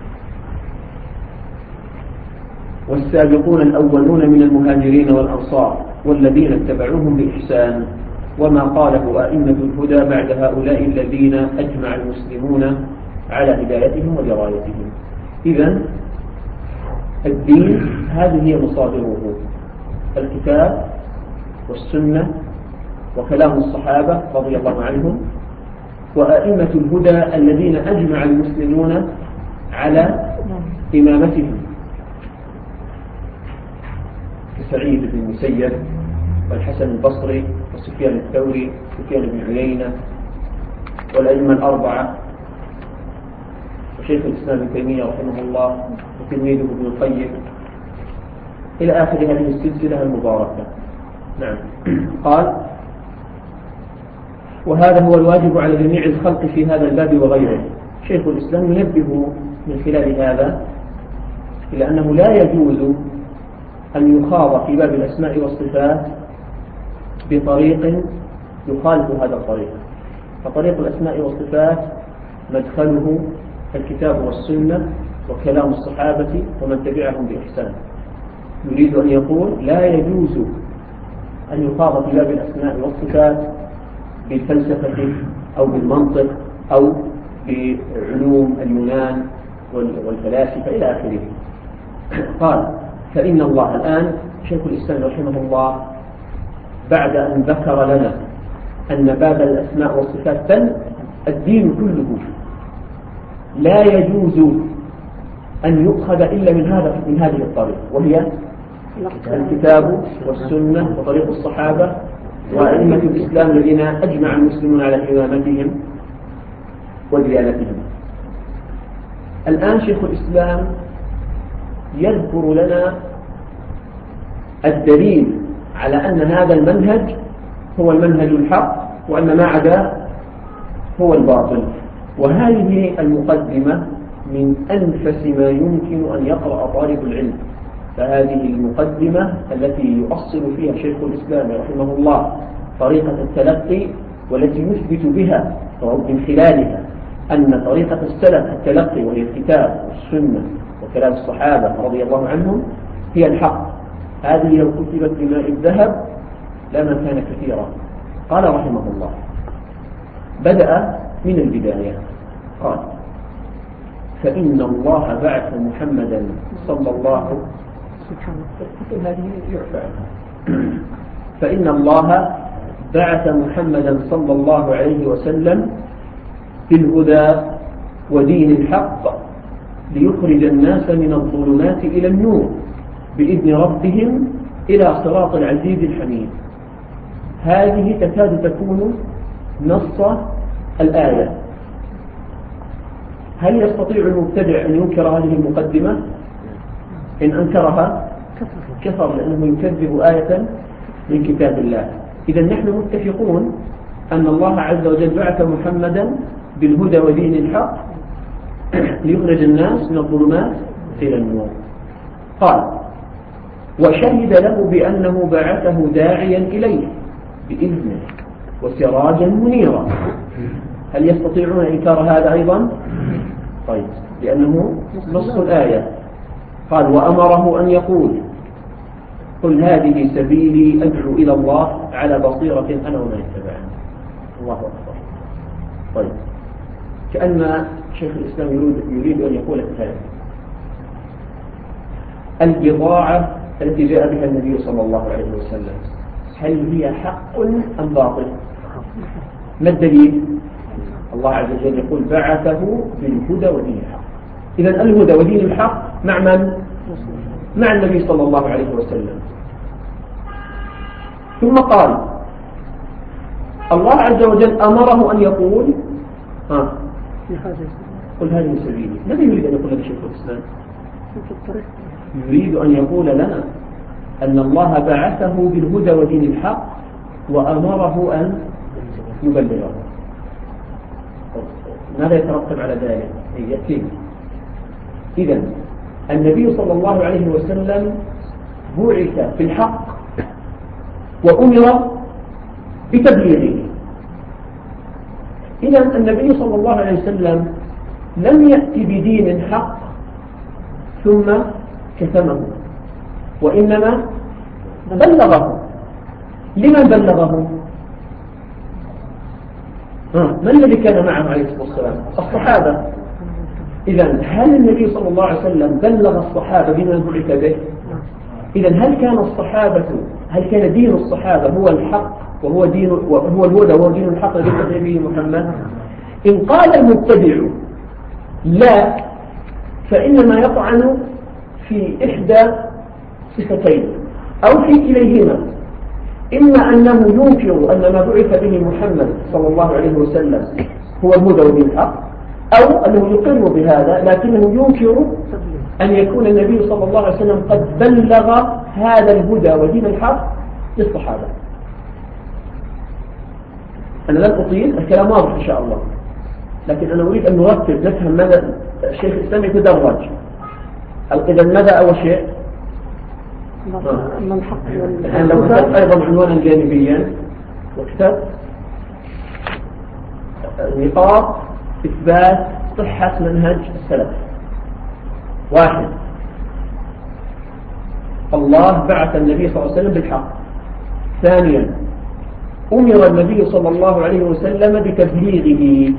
والسابقون الأولون من المهاجرين والأنصار والذين اتبعوهم بإحسان، وما قاله أئمة الهدى بعد هؤلاء الذين أجمع المسلمون على هدايتهم ودرايتهم. إذن الدين هذه هي مصادره: الكتاب والسنة وكلام الصحابة رضي الله عنهم، وأئمة الهدى الذين أجمع المسلمون على إمامتهم كسعيد بن المسيب والحسن البصري وسفيان الثوري وسفيان بن عيينة والأئمة الأربعة وشيخ الإسلام ابن تيمية رحمه الله وتلميذه ابن القيم إلى آخر هذه السلسلة المباركة. نعم. قال وهذا هو الواجب على جميع الخلق في هذا الباب وغيره. شيخ الإسلام ينبه من خلال هذا إلى أنه لا يجوز أن يخاض في باب الأسماء والصفات بطريق يخالف هذا الطريق. فطريق الأسماء والصفات مدخله الكتاب والسنة وكلام الصحابة ومن تبعهم بإحسان. يريد أن يقول لا يجوز أن يخاض في باب الأسماء والصفات بالفلسفة أو بالمنطق أو بعلوم اليونان والفلاسفة إلى آخره. قال فإن الله الآن شيخ الإسلام رحمه الله بعد أن ذكر لنا أن باب الأسماء والصفات بل الدين كله لا يجوز أن يؤخذ إلا من هذه الطريق، وهي الكتاب والسنة وطريق الصحابة وأئمة الإسلام الذين أجمع المسلمون على إمامتهم وديانتهم. الآن شيخ الإسلام يذكر لنا الدليل على أن هذا المنهج هو المنهج الحق وأن ما عدا هو الباطل. وهذه المقدمة من أنفس ما يمكن أن يقرأ طالب العلم فهذه المقدمة التي يؤصل فيها شيخ الإسلام رحمه الله طريقة التلقي، والتي يثبت بها من خلالها أن طريقة السلف التلقي، وهي الكتاب والسنة وكلام الصحابة رضي الله عنهم، هي الحق. هذه لو كتبت بماء الذهب لما كان كثيرا. قال رحمه الله: بدأ من البداية، قال: فإن الله بعث محمدا صلى الله فإن الله بعث محمدا صلى الله عليه وسلم بالهدى ودين الحق ليخرج الناس من الظلمات إلى النور بإذن ربهم إلى صراط العزيز الحميد. هذه تكاد تكون نص الآية. هل يستطيع المبتدع أن ينكر هذه المقدمة؟ إن أنكرها كفر، لأنه يكذب آية من كتاب الله. إذا نحن متفقون أن الله عز وجل بعث محمدا بالهدى ودين الحق ليخرج الناس من الظلمات إلى النور. قال: وشهد له بأنه بعثه داعيا إليه بإذنه وسراجا منيرا. هل يستطيعون إنكار هذا أيضا؟ طيب، لأنه نص الآية. قال: وأمره أن يقول: قل هذه سبيلي أدعو إلى الله على بصيرة أنا ومن اتبعني. الله أكبر. طيب، كأن شيخ الإسلام يريد أن يقول هذا: البضاعة التي جاء بها النبي صلى الله عليه وسلم هل هي حق أم باطل؟ ما الدليل؟ الله عز وجل يقول: بعثه بالهدى ودين الحق. إذن الهدى ودين الحق مع من؟ مع النبي صلى الله عليه وسلم. ثم قال: الله عز وجل أمره أن يقول: قل هذه سبيلي. ماذا يريد أن يقول هذا شيخ الإسلام؟ يريد أن يقول لنا أن الله بعثه بالهدى ودين الحق وأمره أن يبلغه. ماذا يترتب على ذلك؟ يأتي. إذن النبي صلى الله عليه وسلم بعث بالحق وأمر بتبليغه. إذن النبي صلى الله عليه وسلم لم يأتي بدين حق ثم كتمه، وإنما بلغه. لمن بلغه؟ من الذي كان معه عليه الصلاة والسلام؟ الصحابة. إذن هل النبي صلى الله عليه وسلم بلغ الصحابة بما بعث به؟ إذن هل كان دين الصحابة هو الحق وهو الهدى وهو دين الحق الذي بدأ به محمد؟ إن قال المبتدع لا، فإنما يطعن في إحدى صفتين أو في كليهما: إما أنه ينكر أن ما بعث به محمد صلى الله عليه وسلم هو الهدى ودين الحق، أو أنه يقر بهذا لكنه ينكر أن يكون النبي صلى الله عليه وسلم قد بلغ هذا الهدى ودين الحق للصحابة. أنا لن أطيل، الكلام واضح إن شاء الله، لكن أنا أريد أن نرتب نفهم ماذا الشيخ الإسلام يتدرج. إذا ماذا أول شيء؟ الآن لو كتبت أيضا عنوانا جانبيا وكتبت نقاط إثبات صحة منهج السلف. 1: الله بعث النبي صلى الله عليه وسلم بالحق. 2: أمر النبي صلى الله عليه وسلم بتبليغه.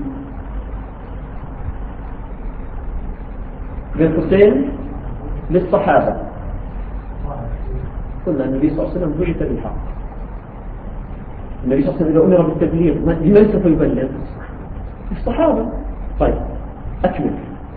بين قوسين للصحابة. قلنا النبي صلى الله عليه وسلم بعث بالحق. النبي صلى الله عليه وسلم إذا أمر بالتبليغ لمن سوف يبلغ؟ الصحابة. طيب، أكمل.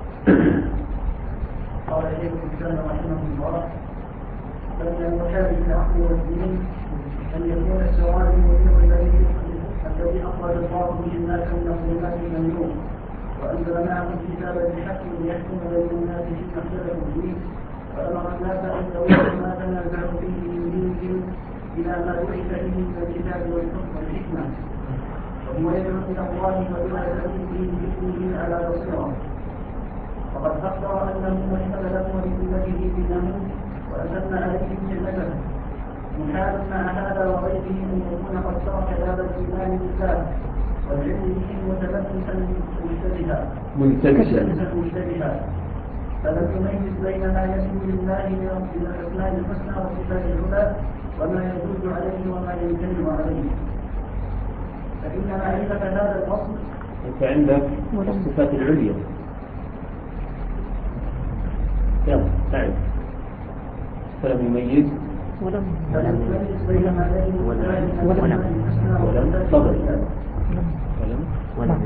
قال شيخ الإسلام رحمه الله: فإن المشابه العقل والدين أن يكون السراج المنير الذي أخرج الله به الناس من الظلمات إلى النور، وأنزل معه الكتاب بالحق ليحكم بين الناس فيما اختلفوا فيه، وأمر الناس أن يتولوا ما تنازعوا فيه من دينهم إلى ما بعث به من الكتاب والحكم والحكمة، وهو يدعو إلى الله وإلى سبيله بإذنه على بصيرة. وقد أخبر أنه من حمله بأمته دينه وأتم عليهم جنته. محال مع هذا وغيره أن يكون قد ترك باب الإيمان بالله والعلم به متلبسا مشتبها فلم يميز بين ما يسمو لله من الأسماء الحسنى والصفات العلى وما يدل عليه وما يمتنع عليه. فإن معرفة هذا الأصل أنت عندك الصفات العليا. يلا تعال. فلم يميز ولم يميز بين ما يسمو لله من الأسماء الحسنى والصفات العلى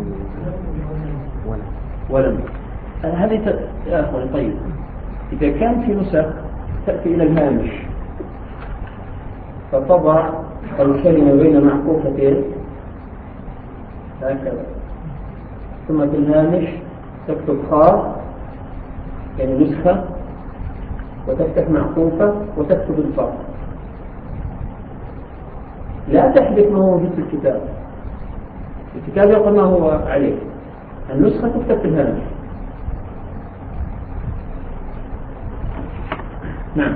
ولم هذه يا أخواني. طيب إذا كان في نسخ تأتي إلى الهامش فتضع الكلمة بين معقوفتين هكذا، ثم في الهامش تكتب خاص يعني نسخة وتفتح معقوفة وتكتب الفرق. لا تحدث ما هو موجود في الكتاب. الكتاب يقول ما هو عليه، النسخة تكتب في الهامش. نعم.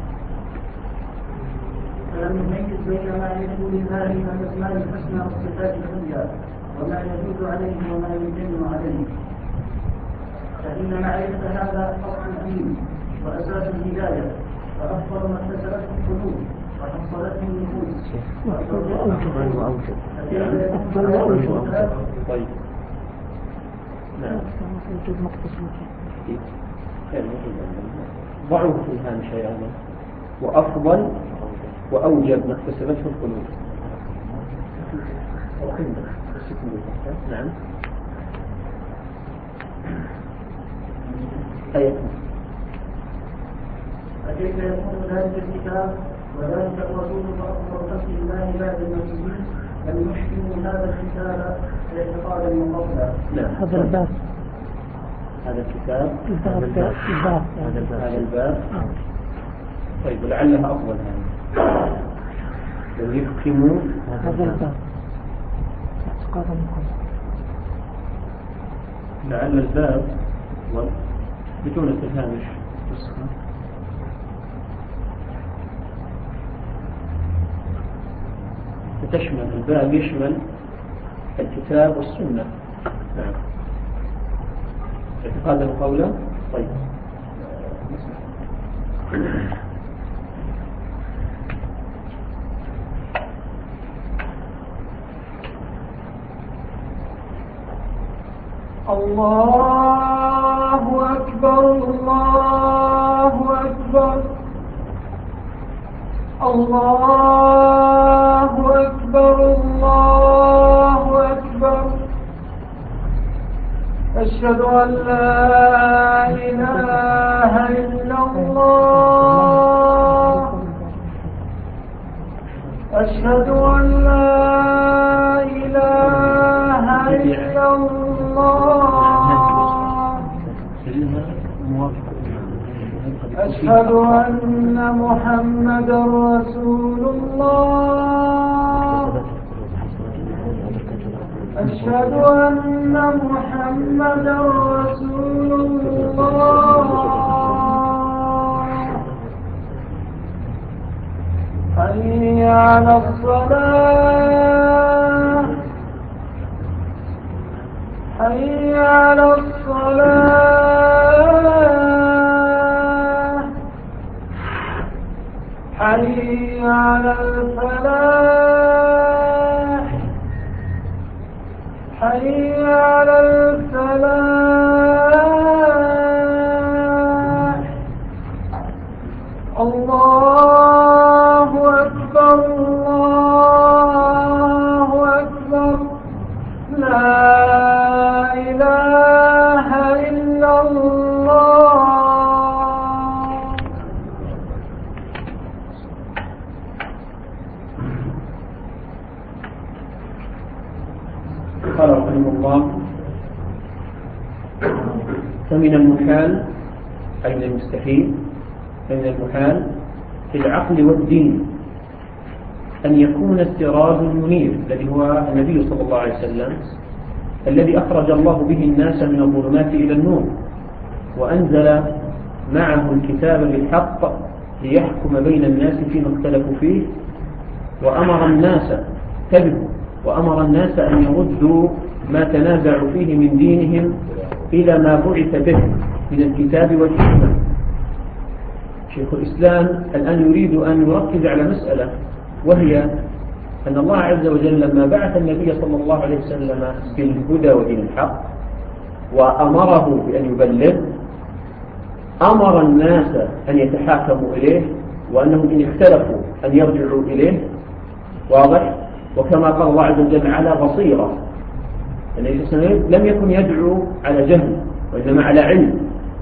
فلم يميز بين ما يدل لله من الأسماء الحسنى والصفات العليا وما يدل عليه وما يمتنع عليه. فإن معرفة هذا أصل الدين وأساس الهداية وأفضل ما اكتسبته القلوب وحصلته النفوس طيب. نعم. ضعوا في الهامش يا أخوان. وأفضل وأوجب ما اكتسبته القلوب. نعم. فكيف يكون ذلك الكتاب وذلك الرسول فأفضل خلق الله لا بنفسه بل يحكم هذا الكتاب اعتقادا وقبلا. نعم. هذا الباب. هذا الكتاب. هذا الباب. طيب لعلها أفضل هذا لو يحكموا هذا الباب اعتقادا وقبلا. لعل الباب بدون الهامش نسخة تشمل الباب يشمل الكتاب والسنة. نعم. اعتقادا وقولا. طيب الله أكبر الله أكبر الله أكبر الله أكبر. أشهد أن لا إله إلا الله أشهد أن لا إله إلا الله أشهد أن محمدا رسول الله أشهد أن محمدا رسول الله. حي على الصلاة حي على الصلاة حي على الفلاح حي على الفلاح. الله أكبر الله أكبر. لا إله إلا الله. قال رحمه الله: فمن المحال أي من المستحيل فمن المحال في العقل والدين أن يكون السراج المنير الذي هو النبي صلى الله عليه وسلم الذي أخرج الله به الناس من الظلمات إلى النور وأنزل معه الكتاب بالحق ليحكم بين الناس فيما اختلفوا فيه، وأمر الناس أن يردوا ما تنازعوا فيه من دينهم إلى ما بعث به من الكتاب والحكمة. شيخ الإسلام الآن يريد أن يركز على مسألة، وهي أن الله عز وجل لما بعث النبي صلى الله عليه وسلم بالهدى ودين الحق وأمره بأن يبلغ، أمر الناس أن يتحاكموا إليه، وأنهم إن اختلفوا أن يرجعوا إليه. واضح؟ وكما قال الله عز وجل على بصيرة، النبي صلى الله عليه وسلم لم يكن يدعو على جهل وإنما على علم.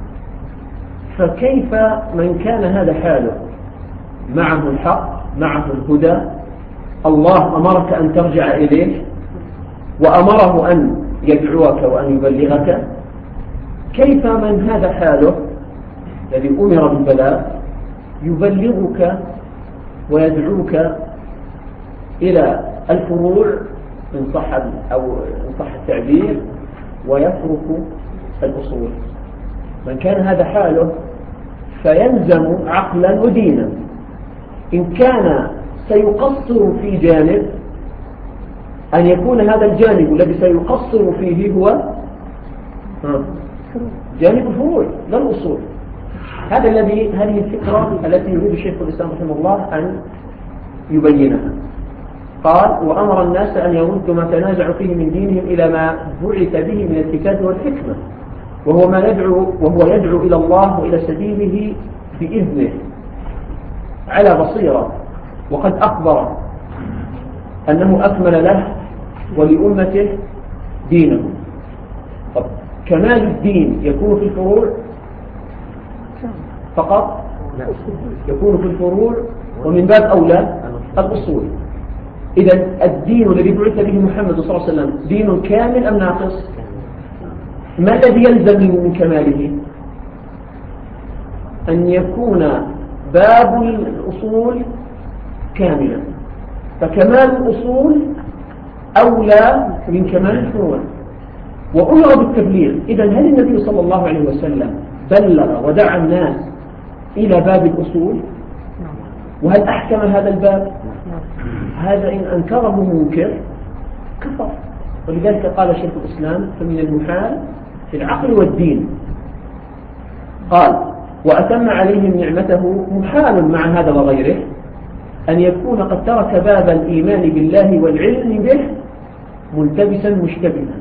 فكيف من كان هذا حاله، معه الحق معه الهدى، الله أمرك أن ترجع إليه وأمره أن يدعوك وأن يبلغك، كيف من هذا حاله الذي أمر بالبلاغ يبلغك ويدعوك إلى الفروع إن صح التعبير، ويترك الأصول؟ من كان هذا حاله فيلزم عقلا ودينا إن كان سيقصر في جانب أن يكون هذا الجانب الذي سيقصر فيه هو جانب الفروع لا الأصول. هذه الفكرة التي يريد الشيخ الإسلام رحمه الله أن يبينها. قال: وأمر الناس أن يردوا ما تنازعوا فيه من دينهم إلى ما بعث به من الكتاب والحكمة، وهو يدعو إلى الله وإلى سبيله بإذنه على بصيرة، وقد أخبر أنه أكمل له ولأمته دينه. طب كمال الدين يكون في الفروع فقط؟ يكون في الفروع، ومن باب أولى الأصول. إذا الدين الذي بعث به محمد صلى الله عليه وسلم دين كامل أم ناقص؟ ما الذي يلزم من كماله؟ أن يكون باب الأصول كاملا، فكمال الأصول أولى من كمال الفروع. وأمر بالتبليغ. إذا هل النبي صلى الله عليه وسلم بلغ ودعا الناس إلى باب الأصول؟ وهل أحكم هذا الباب؟ هذا إن أنكره منكر كفر. ولذلك قال شيخ الإسلام: فمن المحال في العقل والدين. قال: وأتم عليهم نعمته محال مع هذا وغيره أن يكون قد ترك باب الإيمان بالله والعلم به ملتبسا مشتبها.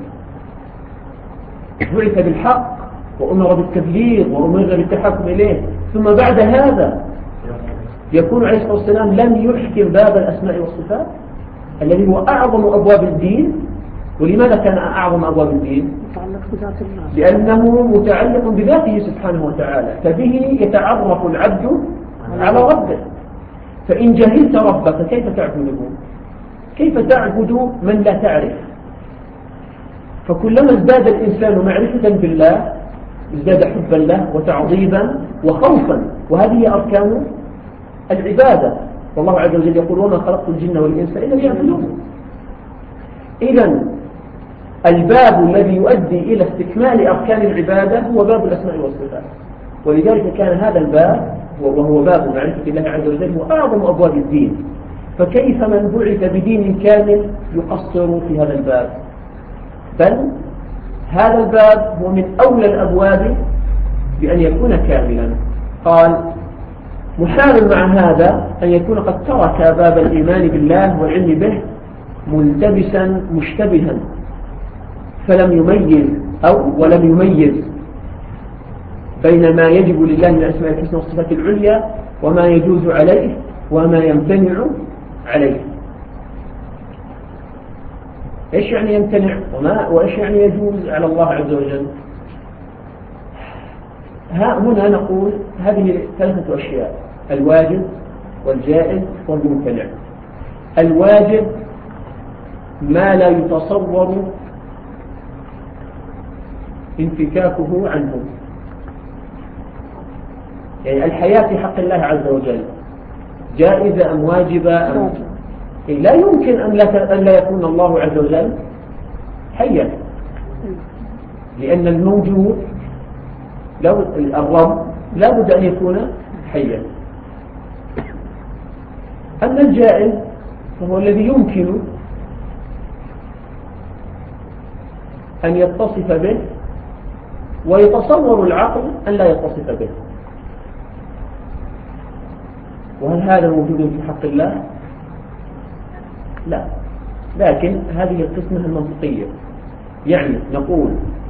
بعث بالحق وأمر بالتبليغ وأمر بالتحكم إليه، ثم بعد هذا يكون عليه الصلاة والسلام لم يحكم باب الأسماء والصفات الذي هو أعظم أبواب الدين. ولماذا كان أعظم أبواب الدين؟ لأنه متعلق بذاته سبحانه وتعالى، فبه يتعرف العبد على ربه. فإن جهلت ربك كيف تعبده؟ كيف تعبد من لا تعرف؟ فكلما ازداد الإنسان معرفة بالله ازداد حبا له وتعظيما وخوفا، وهذه أركان العبادة. والله عز وجل يقول: وما خلقت الجن والإنس إلا ليعبدون. إذا الباب الذي يؤدي إلى استكمال أركان العبادة هو باب الأسماء والصفات. ولذلك كان هذا الباب وهو باب معرفة الله عز وجل هو أعظم أبواب الدين. فكيف من بعث بدين كامل يقصر في هذا الباب؟ بل هذا الباب هو من أولى الأبواب بأن يكون كاملا. قال: محال مع هذا أن يكون قد ترك باب الإيمان بالله والعلم به ملتبسا مشتبها، ولم يميز بين ما يجب لله من الأسماء الحسنى والصفات العليا وما يجوز عليه وما يمتنع عليه. إيش يعني يمتنع وإيش يعني يجوز على الله عز وجل؟ هنا نقول هذه 3 أشياء: الواجب والجائز والممتنع. الواجب ما لا يتصور انفكاكه عنه، يعني الحياة في حق الله عز وجل جائزة أم واجبة أم لا يمكن أن لا يكون الله عز وجل حيا، لأن الموجود الرب لا بد أن يكون حيا. أما الجائز فهو الذي يمكن أن يتصف به ويتصور العقل أن لا يتصف به. وهل هذا موجود في حق الله؟ لا، لكن هذه القسمة المنطقية. يعني نقول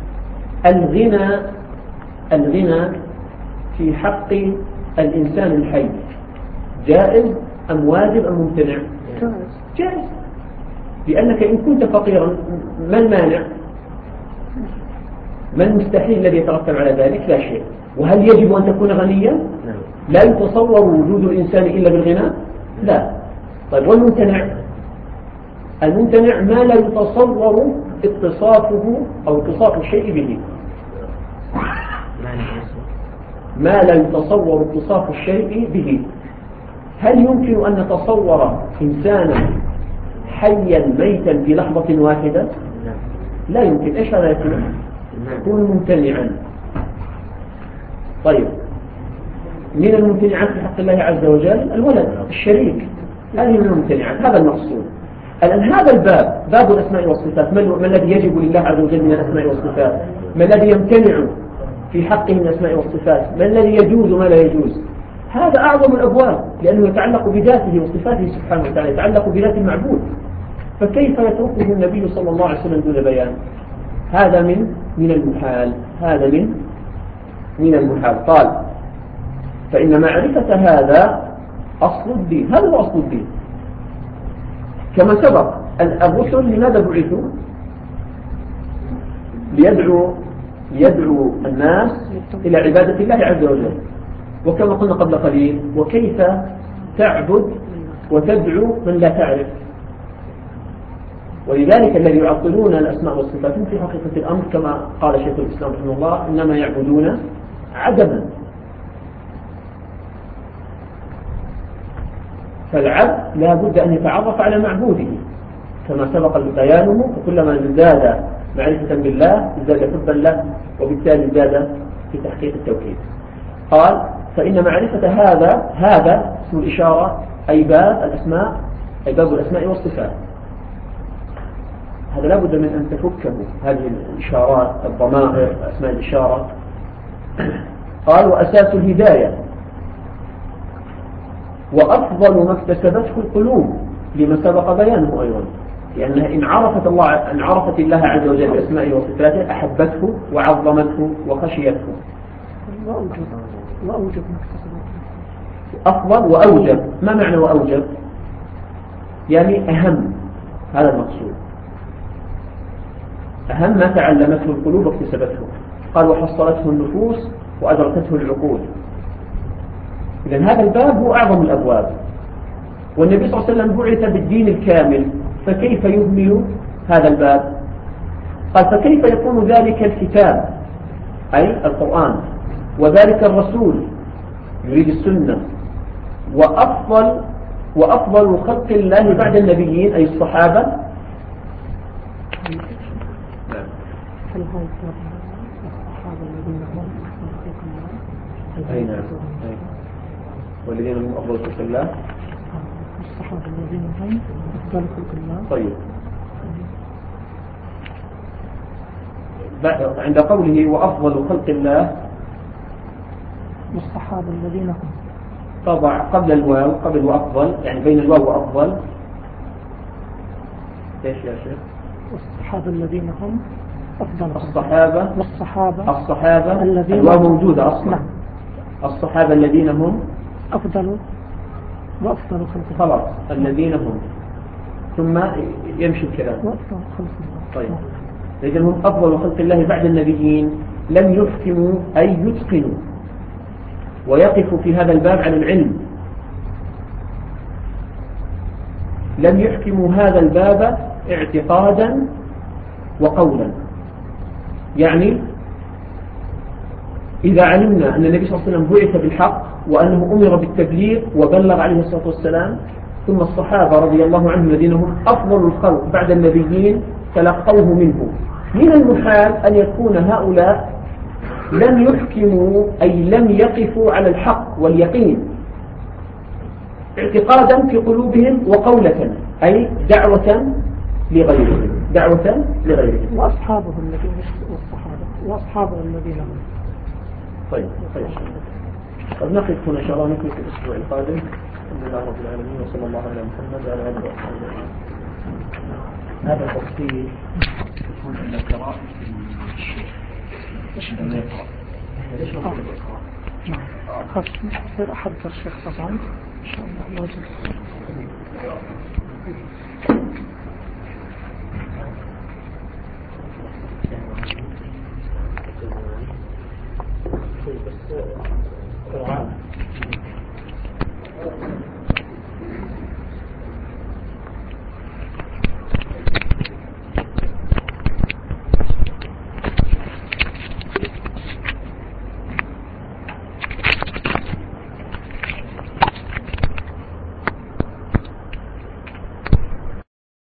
الغنى في حق الإنسان الحي جائز أم واجب أم ممتنع؟ جائز، لأنك إن كنت فقيرا ما المانع؟ ما المستحيل الذي يترتب على ذلك؟ لا شيء. وهل يجب أن تكون غنيا؟ لا يتصور وجود الإنسان إلا بالغنى؟ لا. طيب والممتنع؟ الممتنع ما لا يتصور اتصافه أو اتصاف الشيء به، ما لا يتصور اتصاف الشيء به. هل يمكن أن نتصور إنسانا حيا ميتا في لحظة واحدة؟ لا يمكن. إيش هذا يكون ممتنعا. طيب من الممتنعات في حق الله عز وجل الولد، الشريك، هذه من الممتنعات. هذا المقصود. الآن هذا الباب، باب الأسماء والصفات، ما الذي يجب لله عز وجل من الأسماء والصفات؟ ما الذي يمتنع في حقه من الأسماء والصفات؟ ما الذي يجوز وما لا يجوز؟ هذا أعظم الأبواب، لأنه يتعلق بذاته وصفاته سبحانه وتعالى، يتعلق بذات المعبود. فكيف يتركه النبي صلى الله عليه وسلم دون بيان؟ هذا من المحال. هذا من المحال. قال فإن معرفة هذا أصل الدين. هذا هو أصل الدين. كما سبق الرسل لماذا بعثوا؟ ليدعو الناس إلى عبادة الله عز وجل. وكما قلنا قبل قليل، وكيف تعبد وتدعو من لا تعرف؟ ولذلك الذي يعطلون الأسماء والصفات في حقيقة الأمر كما قال شيخ الإسلام رحمه الله إنما يعبدون عدما. فالعبد لا بد أن يتعرف على معبوده كما سبق بيانه، وكلما زاد معرفة بالله زاد حبا له، وبالتالي زاد في تحقيق التوحيد. قال فإن معرفة هذا اسم الإشارة أي باب الأسماء، أي باب الأسماء والصفات. هذا لا بد من أن تفكه هذه الإشارات، الضمائر، أسماء الإشارة. قال وأساس الهداية وأفضل ما اكتسبته القلوب، لما سبق بيانه أيضا، لأنها إن عرفت الله عز وجل بأسمائه وصفاته أحبته وعظمته وخشيته. وأوجب أفضل وأوجب. ما معنى وأوجب؟ يعني أهم. هذا المقصود. أهم ما تعلمته القلوب واكتسبته. قال وحصلته النفوس وأدركته العقول. إذن هذا الباب هو أعظم الأبواب، والنبي صلى الله عليه وسلم بعث بالدين الكامل، فكيف يهمل هذا الباب؟ قال فكيف يكون ذلك الكتاب أي القرآن، وذلك الرسول يريد السنة، وأفضل خلق الله بعد النبيين أي الصحابة. أي نعم. والذين هم أفضل خلق الله الصحابة الذين هم أفضل خلق الله. طيب عند قوله وأفضل خلق الله والصحابة الذين هم، طبع قبل الواو، قبل وأفضل، يعني بين الواو وأفضل ايش يا شيخ؟ والصحابة الذين هم أفضل الصحابة والصحابة الذين الواو موجودة أصلا. نعم. الصحابة الذين هم أفضل وأفضل خلق الله. خلاص الذين هم، ثم يمشي الكلام وأفضل خلق الله. طيب إذن هم أفضل خلق الله بعد النبيين، لم يحكموا أي يتقنوا ويقفوا في هذا الباب على العلم، لم يحكموا هذا الباب اعتقادا وقولا. يعني إذا علمنا أن النبي صلى الله عليه وسلم بعث بالحق وأنه أمر بالتبليغ وبلغ عليه الصلاة والسلام، ثم الصحابة رضي الله عنهم الذين هم أفضل الخلق بعد النبيين تلقوه منه، من المحال أن يكون هؤلاء لم يحكموا أي لم يقفوا على الحق واليقين، اعتقادا في قلوبهم وقولة، أي دعوة لغيرهم، دعوة لغيرهم. وأصحابه الذين والصحابة وأصحابه الذين هم. طيب طب نقف هنا إن شاء الله، نكمل في الأسبوع القادم. الحمد لله رب العالمين، وصلى الله على محمد وعلى آله وصحبه أجمعين. هذا تفصيل يكون عند القراءة في لما يقرأ. نعم خاص أحد الشيخ طبعا إن شاء الله.